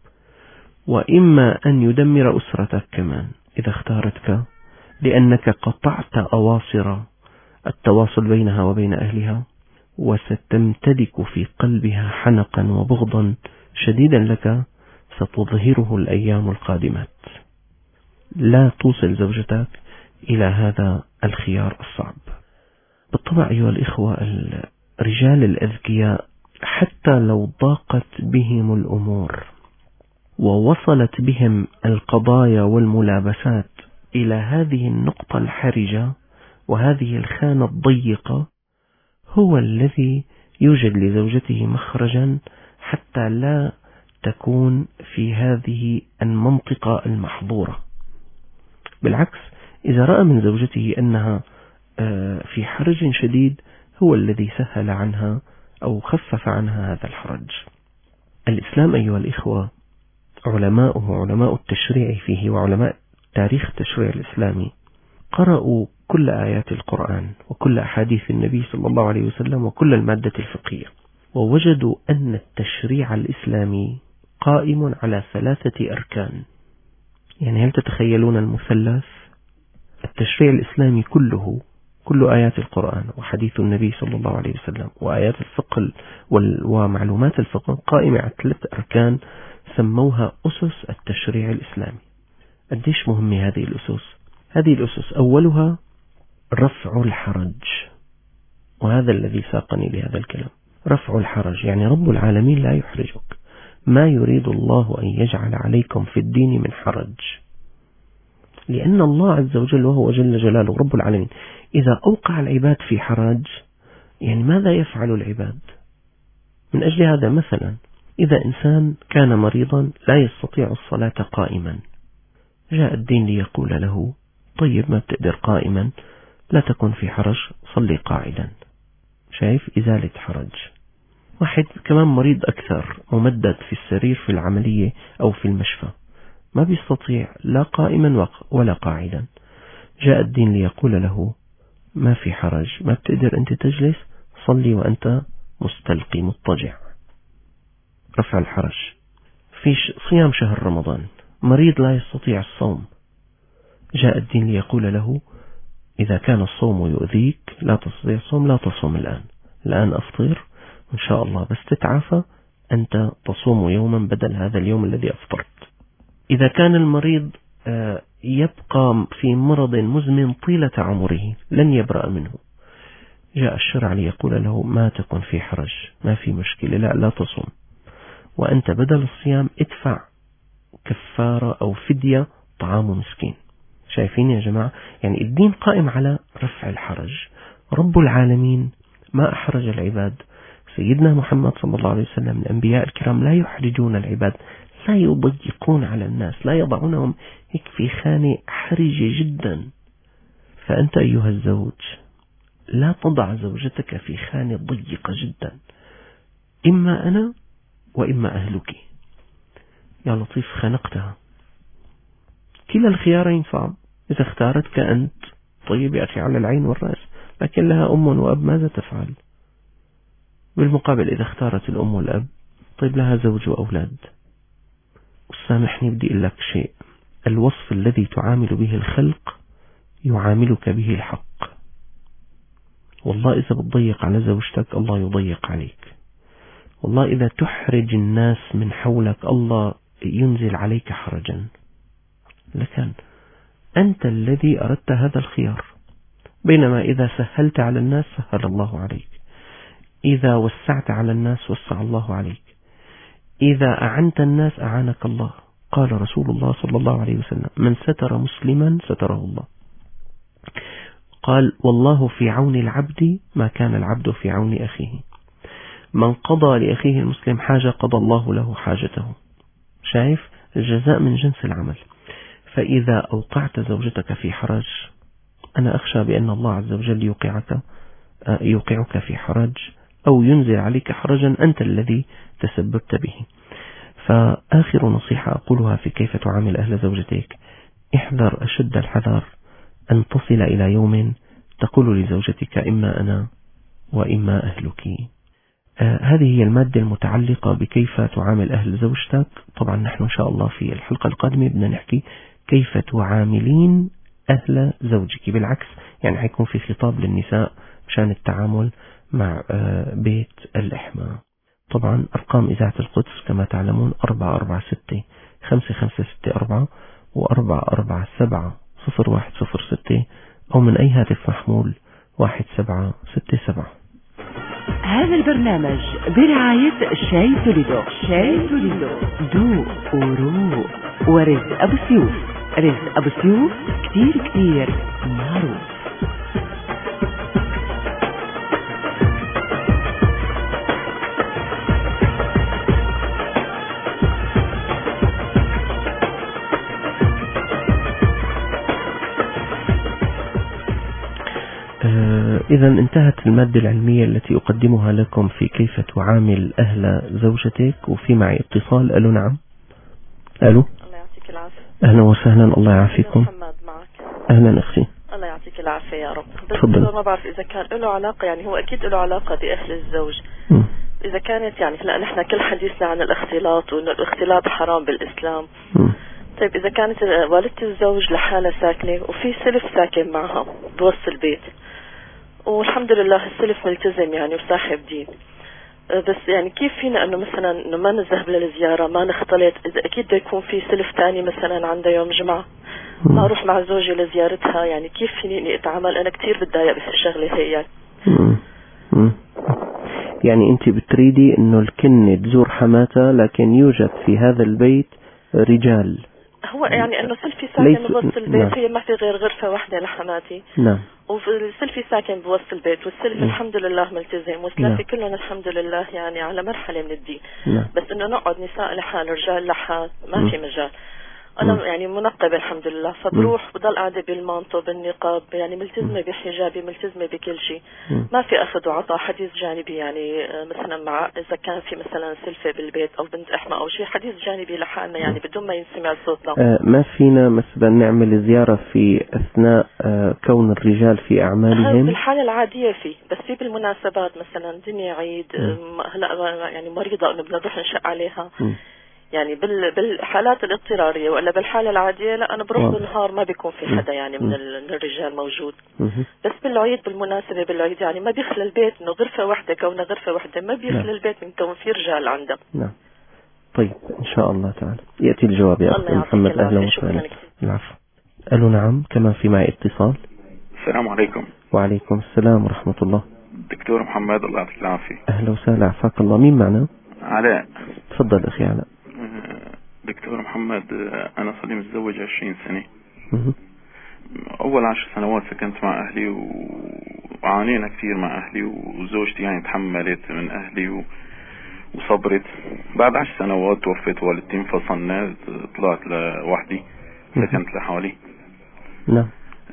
وإما أن يدمر أسرتك كمان إذا اختارتك، لأنك قطعت أواصر التواصل بينها وبين أهلها، وستمتلك في قلبها حنقا وبغضا شديدا لك ستظهره الأيام القادمات. لا توصل زوجتك إلى هذا الخيار الصعب. بالطبع أيها الإخوة، الرجال الأذكياء حتى لو ضاقت بهم الأمور ووصلت بهم القضايا والملابسات إلى هذه النقطة الحرجة وهذه الخانة الضيقة، هو الذي يوجد لزوجته مخرجا حتى لا تكون في هذه المنطقة المحظورة. بالعكس، إذا رأى من زوجته أنها في حرج شديد، هو الذي سهل عنها أو خفف عنها هذا الحرج. الإسلام أيها الإخوة، علماؤه علماء التشريع فيه وعلماء تاريخ التشريع الإسلامي قرأوا كل آيات القرآن وكل أحاديث النبي صلى الله عليه وسلم وكل المادة الفقهية، ووجدوا أن التشريع الإسلامي قائم على 3 أركان. يعني هل تتخيلون المثلث؟ التشريع الإسلامي كله، كل آيات القرآن وحديث النبي صلى الله عليه وسلم وآيات الفقه ومعلومات الفقه قائمة على 3 أركان سموها أسس التشريع الإسلامي. قديش مهمة هذه الأسس؟ هذه الأسس أولها رفع الحرج، وهذا الذي ساقني لهذا الكلام. رفع الحرج يعني رب العالمين لا يحرجك، ما يريد الله أن يجعل عليكم في الدين من حرج، لأن الله عز وجل وهو جل جلاله رب العالمين إذا أوقع العباد في حرج، يعني ماذا يفعل العباد؟ من أجل هذا مثلا إذا إنسان كان مريضا لا يستطيع الصلاة قائما، جاء الدين ليقول له طيب ما بتقدر قائما، لا تكن في حرج، صلي قاعدا. شايف؟ إزالة حرج. واحد كمان مريض أكثر، ممدد في السرير في العملية أو في المشفى، ما بيستطيع لا قائما ولا قاعدا، جاء الدين ليقول له ما في حرج، ما بتقدر أنت تجلس، صلي وأنت مستلقي مضطجع. رفع الحرج. في صيام شهر رمضان، مريض لا يستطيع الصوم، جاء الدين ليقول له إذا كان الصوم يؤذيك لا تستطيع الصوم، لا تصوم الآن أفطر إن شاء الله، بس تتعافى أنت تصوم يوما بدل هذا اليوم الذي أفطرت. إذا كان المريض يبقى في مرض مزمن طيلة عمره لن يبرأ منه، جاء الشرع ليقول له ما تكن في حرج، ما في مشكلة، لا تصوم، وأنت بدل الصيام ادفع كفارة أو فدية طعام مسكين. شايفين يا جماعة؟ يعني الدين قائم على رفع الحرج. رب العالمين ما أحرج العباد. سيدنا محمد صلى الله عليه وسلم، الأنبياء الكرام لا يحرجون العباد، لا يضيقون على الناس، لا يضعونهم هيك في خانة حرجة جدا. فأنت أيها الزوج لا تضع زوجتك في خانة ضيقة جدا، إما أنا وإما أهلك. يا لطيف خنقتها، كلا الخيارين صعب. إذا اختارتك أنت طيب يا أخي على العين والرأس، لكن لها أم وأب ماذا تفعل؟ بالمقابل إذا اختارت الأم والأب طيب لها زوج وأولاد. سامحني بدي أقول لك شيء، الوصف الذي تعامل به الخلق يعاملك به الحق. والله إذا بتضيق على زوجتك الله يضيق عليك، والله إذا تحرج الناس من حولك الله ينزل عليك حرجا، لكن أنت الذي أردت هذا الخيار. بينما إذا سهلت على الناس سهل الله عليك. إذا وسعت على الناس وسع الله عليك، إذا أعنت الناس أعانك الله. قال رسول الله صلى الله عليه وسلم: من ستر مسلما ستره الله. قال: والله في عون العبد ما كان العبد في عون أخيه. من قضى لأخيه المسلم حاجة قضى الله له حاجته. شايف الجزاء من جنس العمل. فإذا أوقعت زوجتك في حرج، أنا أخشى بأن الله عز وجل يوقعك في حرج أو ينزل عليك حرجا أنت الذي تسببت به. فآخر نصيحة أقولها في كيف تعامل أهل زوجتك: احذر أشد الحذر أن تصل إلى يوم تقول لزوجتك إما أنا وإما أهلك. هذه هي المادة المتعلقة بكيف تعامل أهل زوجتك. طبعا نحن إن شاء الله في الحلقة القادمة بدنا نحكي كيف تعاملين أهل زوجك. بالعكس يعني حيكون في خطاب للنساء مشان التعامل مع بيت الإحماء. طبعا أرقام إذاعة القدس كما تعلمون 446-5564 و447-0106 أو من أي هاتف محمول 1767. هذا البرنامج برعاية شاي توليدو. شاي توليدو ذوق وروق. ورزق أبو سيوف. رزق أبو سيوف كتير معروف. إذا انتهت المادة العلمية التي أقدمها لكم في كيف تعامل أهل زوجتك. وفي معي اتصال. ألو نعم. ألو. الله يعطيك العافية. أهلا وسهلا. الله يعافيكم. محمد معك. أهلا أختي. الله يعطيك العافية يا رب. بس تفضل. ما بعرف إذا كان له علاقة، يعني هو أكيد له علاقة بأهل الزوج. إذا كانت يعني هلا نحن كل حديثنا عن الاختلاط وإنه الاختلاط حرام بالإسلام. طيب إذا كانت والدة الزوج لحالها ساكنة وفي سلف ساكن معها بوسط البيت، والحمد لله السلف ملتزم يعني وصاحب دين، بس يعني كيف فينا انه مثلا انه ما نذهب للزيارة، ما نختلط؟ اذا اكيد بده يكون في سلف تاني مثلا عندها يوم جمعة، ما اروح مع زوجي لزيارتها، يعني كيف فيني اني اتعامل؟ انا كتير بتضايق بهالشغلة هي يعني. يعني انت بتريدي انه الكنة تزور حماتها لكن يوجد في هذا البيت رجال. هو يعني انه سلفي ساكن بوسط البيت. نعم. هي ما في غير غرفة واحدة لحماتي. نعم. والسلفي ساكن بوسط البيت، والسلف الحمد لله ملتزم، والسلفي كلهم الحمد لله يعني على مرحلة من الدين. بس انه نقعد نساء لحال رجال لحال ما في مجال. انا يعني منقبة الحمد لله، فبروح بضل قاعدة بالمانطو بالنقاب، يعني ملتزمة بحجابي، ملتزمة بكل شيء. ما في اخذ وعطاء حديث جانبي، يعني مثلا مع اذا كان في مثلا سلفة بالبيت او بنت احمى او شيء حديث جانبي لحالنا يعني بدون ما ينسمع صوتنا. ما فينا مثلا نعمل زيارة في اثناء كون الرجال في اعمالهم؟ بالحالة العادية في، بس في بالمناسبات مثلا دنيا عيد، هلا يعني مريضة انه بدنا نروح نشق عليها. يعني بالحالات الاضطرارية، ولا بالحالة العادية لا أنا بروح بالنهار ما بيكون في حدا يعني من الرجال موجود. بس بالعيد بالمناسبة بالعيد يعني ما بيخلى البيت إنه غرفة واحدة، كونه غرفة واحدة ما بيخلى البيت من كون في رجال عنده. نعم. طيب إن شاء الله تعالى يأتي الجواب يا أخي محمد. أهلا وسهلا. العفو. ألو نعم. كمان في معي اتصال. السلام عليكم. وعليكم السلام ورحمة الله. دكتور محمد الله يعطيك العافية. أهلا وسهلا. عفاك الله. مين معنا؟ علاء. تفضل أخي علاء. دكتور محمد أنا صار لي متزوج 20 سنة. أول 10 سنوات سكنت مع أهلي وعانينا كثير مع أهلي، وزوجتي يعني تحملت من أهلي وصبرت. بعد 10 سنوات توفت والدتي، انفصلنا، طلعت لوحدي، سكنت لحالي. نعم.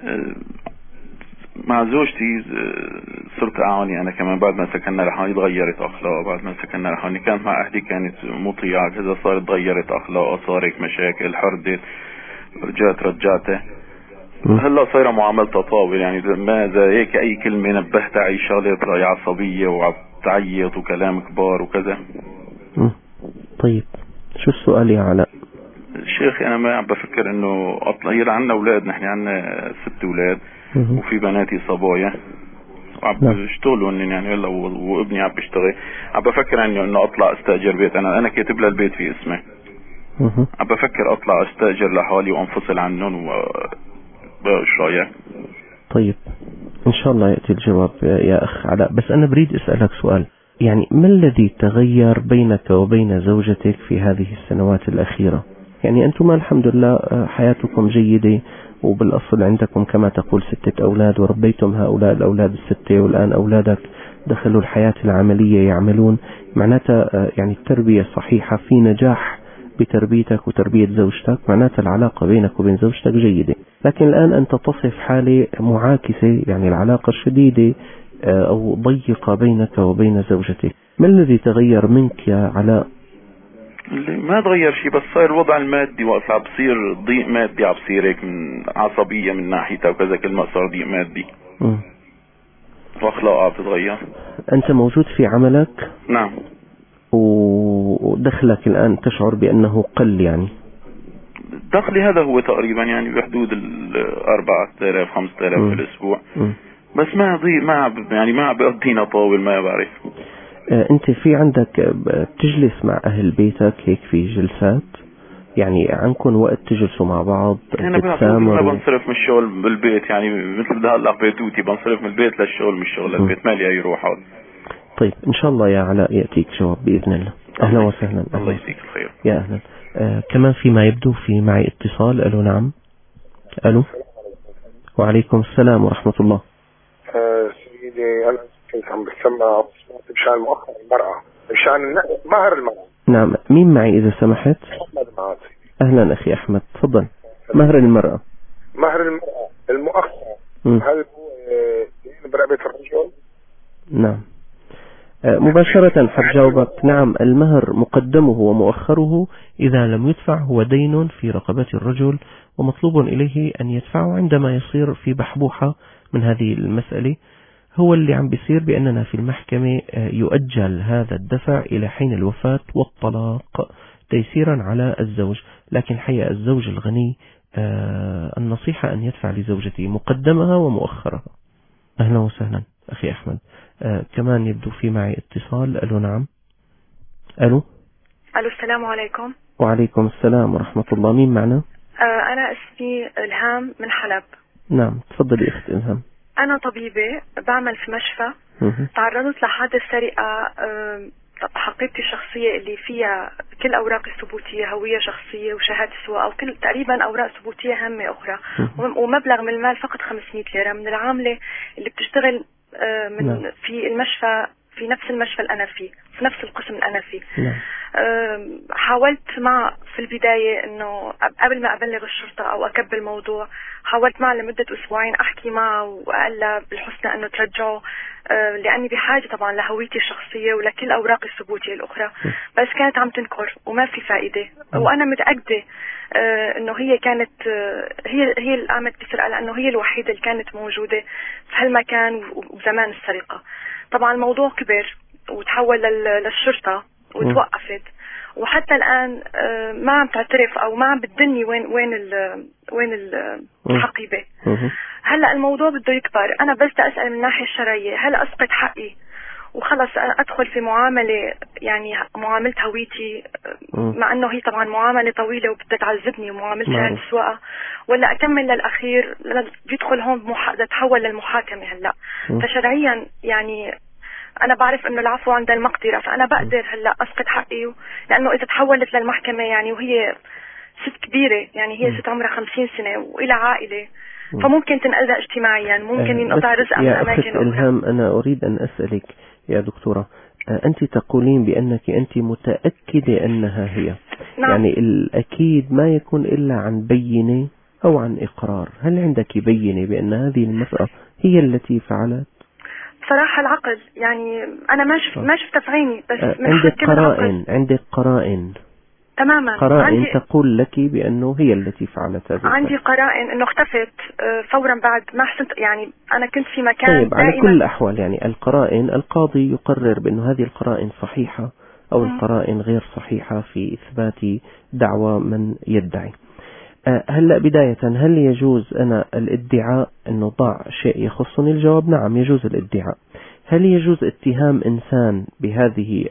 مع زوجتي صرت أعاني أنا كمان. بعد ما سكننا لحالي تغيرت أخلاق، بعد ما سكننا لحالي كانت مع أهلي كانت مطيعة، كذا صارت تغيرت أخلاق، صارت مشاكل، حردت، رجعتها. هلا صايرة معاملتها طاول، يعني ماذا هيك أي كلمة نبهتها أي شغلة تلاقي عصبية وعتعيط وكلام كبار وكذا. طيب شو السؤال يا علاء؟ شيخي أنا ما عم بفكر إنه أطلع. هي عنا أولاد، نحن عنا 6 أولاد وفي بناتي صبايا وعم بيشتغلوا يعني هلا، وابني عم بيشتغل. عم بفكر انه اطلع استاجر بيت. انا كاتب لها البيت في اسمي. عم بفكر اطلع استاجر لحالي وانفصل عنهم. ايش رايك؟ طيب ان شاء الله ياتي الجواب يا اخ علاء. بس انا بريد اسالك سؤال. يعني ما الذي تغير بينك وبين زوجتك في هذه السنوات الأخيرة؟ يعني أنتم الحمد لله حياتكم جيدة، وبالأصل عندكم كما تقول 6 أولاد، وربيتم هؤلاء الأولاد 6، والآن أولادك دخلوا الحياة العملية يعملون، معناتها يعني التربية صحيحة، في نجاح بتربيتك وتربية زوجتك، معناتها العلاقة بينك وبين زوجتك جيدة. لكن الآن أنت تصف حالة معاكسة، يعني العلاقة شديدة أو ضيقة بينك وبين زوجتك. ما الذي تغير منك يا علاء؟ ما تغير شيء، بس صار الوضع المادي وقت عم بصير ضيق مادي، عم بصير هيك من عصبية من ناحيتها وكذا، كل ما صار ضيق مادي واخلاقها بتتغير. انت موجود في عملك؟ نعم. ودخلك الآن تشعر بأنه قل؟ يعني دخلي هذا هو تقريبا يعني بحدود 4000 5000 في الأسبوع. بس ما ضيق، ما بقضينا طاول، ما بعرف. انت في عندك بتجلس مع اهل بيتك هيك في جلسات؟ يعني عندكم وقت تجلسوا مع بعض تتسامروا؟ انا بنصرف من الشغل بالبيت، يعني مثل ده هلا بيتوتي بنصرف من البيت للشغل، من الشغل للبيت، ما لي اي روح هون. طيب ان شاء الله يا علاء ياتيك جواب باذن الله. اهلا وسهلا. الله يجزيك الخير. يا اهلا. كمان فيما يبدو في معي اتصال. الو نعم. الو. وعليكم السلام ورحمة الله. سيدي انا كنت عم بسمع بشان مؤخر المرأة، بشان مهر المرأة. نعم، مين معي إذا سمحت؟ أحمد معاطي. أهلا أخي أحمد، تفضل. مهر المرأة. مهر المرأة المؤخر هل هو برقبة الرجل؟ نعم. مباشرة حجاوبك. نعم، المهر مقدمه ومؤخره إذا لم يدفع هو دين في رقبة الرجل، ومطلوب إليه أن يدفعه عندما يصير في بحبوحة من هذه المسألة. هو اللي عم بيصير بأننا في المحكمة يؤجل هذا الدفع إلى حين الوفاة والطلاق تيسيرا على الزوج، لكن حقيقة الزوج الغني النصيحة أن يدفع لزوجته مقدمها ومؤخرها. أهلا وسهلا أخي أحمد. كمان يبدو في معي اتصال. ألو نعم. ألو. السلام عليكم. وعليكم السلام ورحمة الله. مين معنا؟ أنا اسمي إلهام من حلب. نعم تفضلي أخت إلهام. أنا طبيبة بعمل في مشفى. تعرضت لحادث سرقة. حقيبتي الشخصية اللي فيها كل أوراق الثبوتية، هوية شخصية وشهادة سواقة وكل تقريبا أوراق ثبوتية هامة أخرى، ومبلغ من المال فقط 500 ليرة من العاملة اللي بتشتغل من في المشفى، في نفس المشفى اللي أنا فيه، في نفس القسم اللي أنا فيه. حاولت مع في البداية إنه قبل ما أبلغ الشرطة أو أكب الموضوع، حاولت معه لمدة أسبوعين أحكي معه وأقول له بالحسنى إنه ترجعه، لأني بحاجة طبعا لهويتي الشخصية ولكل أوراق الثبوتية الأخرى، بس كانت عم تنكر وما في فائدة. وأنا متأكدة إنه هي كانت هي اللي قامت بسرقة، لأنه هي الوحيدة اللي كانت موجودة في هالمكان وزمان السرقة. طبعا الموضوع كبر وتحول للشرطة وتوقفت، وحتى الآن ما عم تعترف أو ما عم بتدني وين الحقيبة. هلا الموضوع بده يكبر. أنا بس أسأل من الناحية الشرعية، هل أسقط حقي وخلص أدخل في معاملة، يعني معاملة هويتي، مع أنه هي طبعا معاملة طويلة وبدها تعذبني ومعاملة شهادة سواقة، ولا أكمل للأخير بيدخل هون تحول للمحاكمة هلا؟ فشرعيا يعني أنا بعرف إنه العفو عند المقدرة، فأنا بقدر هلا أسقط حقي، لأنه إذا تحولت للمحكمة يعني وهي ست كبيرة، يعني هي ست عمرها 50 سنة وإلى عائلة، فممكن تنقلها اجتماعيا، ممكن ينقطع رزقها من أماكن أخرى. إلهام، أنا أريد أن أسألك يا دكتورة، أنت تقولين بأنك أنت متأكدة أنها هي. نعم. يعني الأكيد ما يكون إلا عن بينة أو عن إقرار. هل عندك بينة بأن هذه المرأة هي التي فعلت؟ صراحة العقل، يعني أنا ما شفتها في عيني، بس عندك قرائن تماما. قرائن تقول لك بأنه هي التي فعلت هذا. عندي قرائن أنه اختفت فورا بعد ما حسنت، يعني أنا كنت في مكان. طيب على كل الأحوال يعني القرائن القاضي يقرر بأنه هذه القرائن صحيحة أو القرائن غير صحيحة في إثبات دعوى من يدعي. هلأ بداية، هل يجوز أنا الادعاء أنه ضاع شيء يخصني؟ الجواب نعم يجوز الادعاء. هل يجوز اتهام إنسان بهذه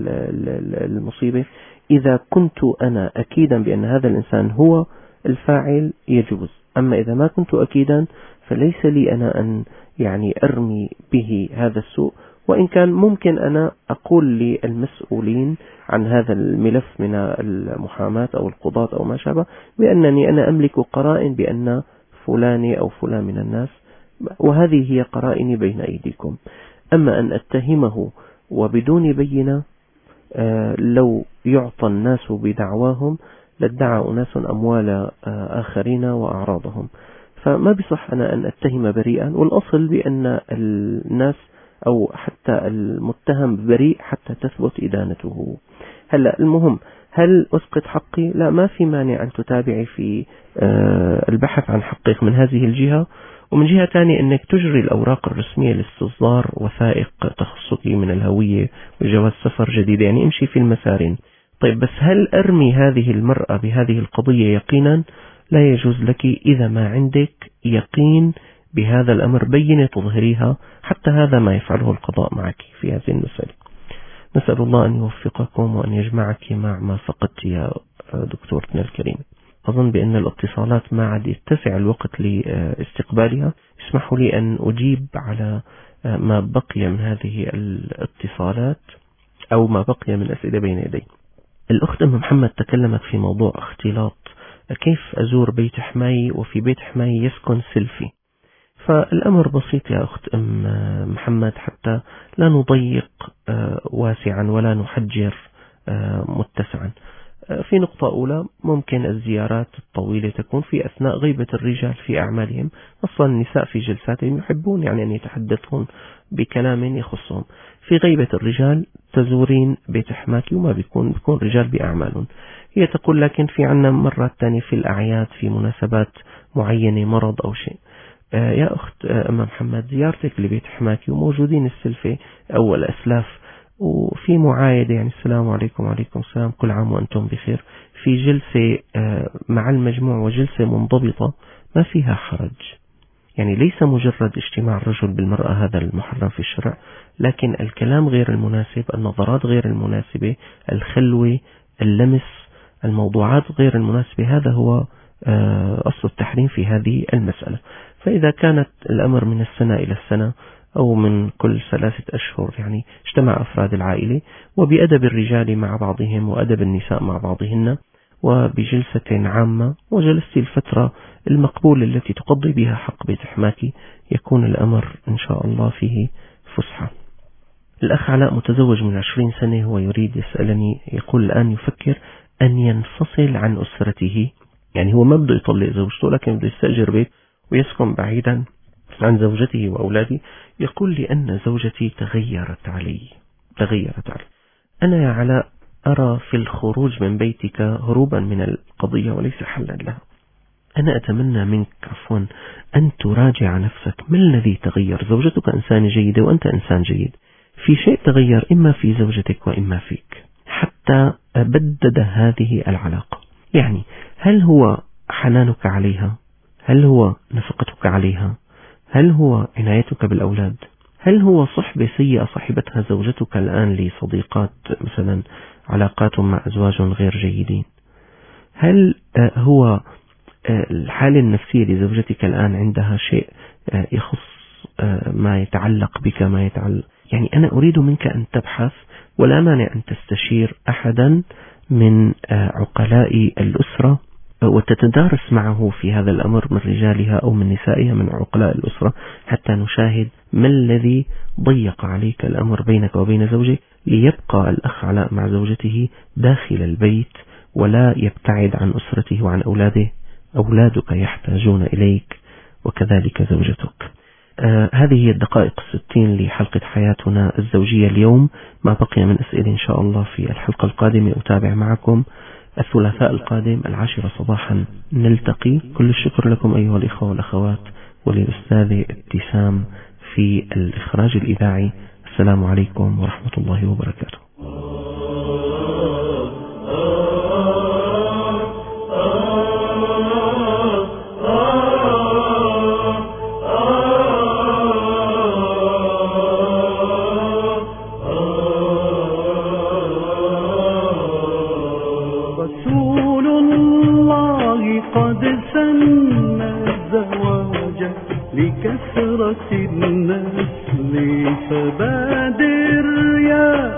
المصيبة؟ إذا كنت أنا أكيدا بأن هذا الإنسان هو الفاعل يجوز، أما إذا ما كنت أكيدا فليس لي أنا أن يعني أرمي به هذا السوء وإن كان ممكن أنا أقول للمسؤولين عن هذا الملف من المحاماة أو القضاة أو ما شابه بأنني أنا أملك قرائن بأن فلان أو فلان من الناس، وهذه هي قرائني بين أيديكم. أما أن أتهمه وبدون بينة، لو يعطى الناس بدعواهم لادعى أناس أموال آخرين وأعراضهم، فما بصح أنا أن أتهم بريئا، والأصل بأن الناس أو حتى المتهم بريء حتى تثبت إدانته. هلا المهم، هل أسقط حقي؟ لا، ما في مانع أن تتابعي في البحث عن حقك من هذه الجهة، ومن جهة ثانية أنك تجري الأوراق الرسمية لاستصدار وثائق تخصك من الهوية وجواز سفر جديد، يعني امشي في المسارين. طيب بس هل أرمي هذه المرأة بهذه القضية يقينا؟ لا يجوز لك إذا ما عندك يقين بهذا الأمر بينة تظهريها، حتى هذا ما يفعله القضاء معك في هذه المسألة. نسأل الله أن يوفقكم وأن يجمعك مع ما فقدت يا دكتورتنا الكريمة. أظن بأن الاتصالات ما عاد يتسع الوقت لاستقبالها، اسمحوا لي أن أجيب على ما بقي من هذه الاتصالات أو ما بقي من أسئلة بين يدي. الأخت أم محمد تكلمت في موضوع اختلاط، كيف أزور بيت حماي وفي بيت حماي يسكن سلفي. فالأمر بسيط يا أخت أم محمد، حتى لا نضيق واسعا ولا نحجر متسعا. في نقطة أولى، ممكن الزيارات الطويلة تكون في أثناء غيبة الرجال في أعمالهم، أصلا النساء في جلساتهم يحبون يعني أن يتحدثون بكلام يخصهم. في غيبة الرجال تزورين بيت حماك وما بيكون رجال بأعمالهم. هي تقول لكن في عنا مرات تانية في الأعياد، في مناسبات معينة، مرض أو شيء. يا أخت أم محمد، زيارتك لبيت حماك وموجودين السلفة أو الأسلاف وفي معايدة، يعني السلام عليكم وعليكم السلام، كل عام وأنتم بخير، في جلسة مع المجموع وجلسة منضبطة ما فيها حرج. يعني ليس مجرد اجتماع الرجل بالمرأة هذا المحرم في الشرع، لكن الكلام غير المناسب، النظرات غير المناسبة، الخلوة، اللمس، الموضوعات غير المناسبة، هذا هو أصل التحريم في هذه المسألة. فإذا كانت الأمر من السنة إلى السنة أو من كل 3 أشهر، يعني اجتمع أفراد العائلة وبأدب الرجال مع بعضهم وأدب النساء مع بعضهن وبجلسة عامة، وجلست الفترة المقبولة التي تقضي بها حق بيت حماك، يكون الأمر إن شاء الله فيه فسحة. الأخ علاء متزوج من 20 سنة، هو يريد يسألني، يقول الآن يفكر أن ينفصل عن أسرته، يعني هو ما بده يطلق زوجته لكن بده يستأجر بيت ويسكن بعيدا عن زوجته وأولاده. يقول لي أن زوجتي تغيرت علي. أنا يا علاء أرى في الخروج من بيتك هروبا من القضية وليس حلا لها. أنا أتمنى منك أن تراجع نفسك، ما الذي تغير؟ زوجتك إنسان جيدة وأنت إنسان جيد، في شيء تغير إما في زوجتك وإما فيك حتى بدد هذه العلاقة. يعني هل هو حنانك عليها؟ هل هو نفقتك عليها؟ هل هو عنايتك بالأولاد؟ هل هو صحبة سيئة صاحبتها زوجتك الآن لصديقات مثلا، علاقات مع أزواج غير جيدين؟ هل هو الحالة النفسية لزوجتك الآن عندها شيء يخص ما يتعلق بك، ما يتعلق، يعني أنا أريد منك أن تبحث، ولا مانع أن تستشير أحدا من عقلاء الأسرة وتتدارس معه في هذا الأمر من رجالها أو من نسائها من عقلاء الأسرة، حتى نشاهد ما الذي ضيق عليك الأمر بينك وبين زوجك، ليبقى الأخ علاء مع زوجته داخل البيت ولا يبتعد عن أسرته وعن أولاده. أولادك يحتاجون إليك وكذلك زوجتك. هذه هي الدقائق 60 لحلقة حياتنا الزوجية اليوم. ما بقي من أسئلة إن شاء الله في الحلقة القادمة أتابع معكم. الثلاثاء القادم 10 صباحا نلتقي. كل الشكر لكم أيها الإخوة والأخوات، وللأستاذ ابتسام في الإخراج الإذاعي. السلام عليكم ورحمة الله وبركاته. لكثرة النسل فبادر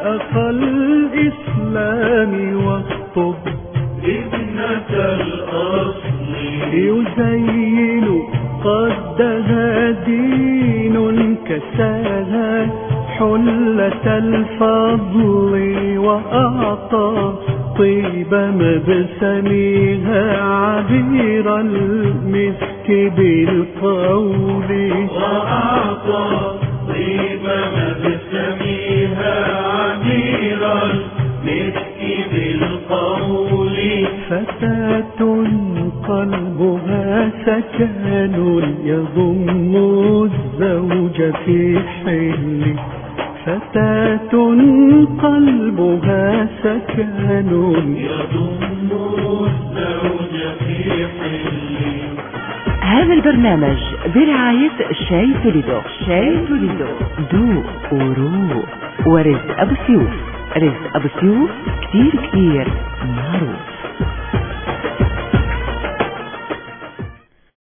أخا الإسلام واخطب ابنة الأصل يزين قدها دين كساها حلة الفضل وأعطى طيب مبسمها عبير المسك بالقول وأعطى طيب مبسمها عبير المسك بالقول فتاة قلبها سكن يضم الزوج في حل فتاة قلبها سكن يضم الزوج في حل. هذا البرنامج برعاية شاي توليدو. شاي توليدو ذوق وروق. ورزق أبو سيوف. رزق أبو سيوف كتير معروف.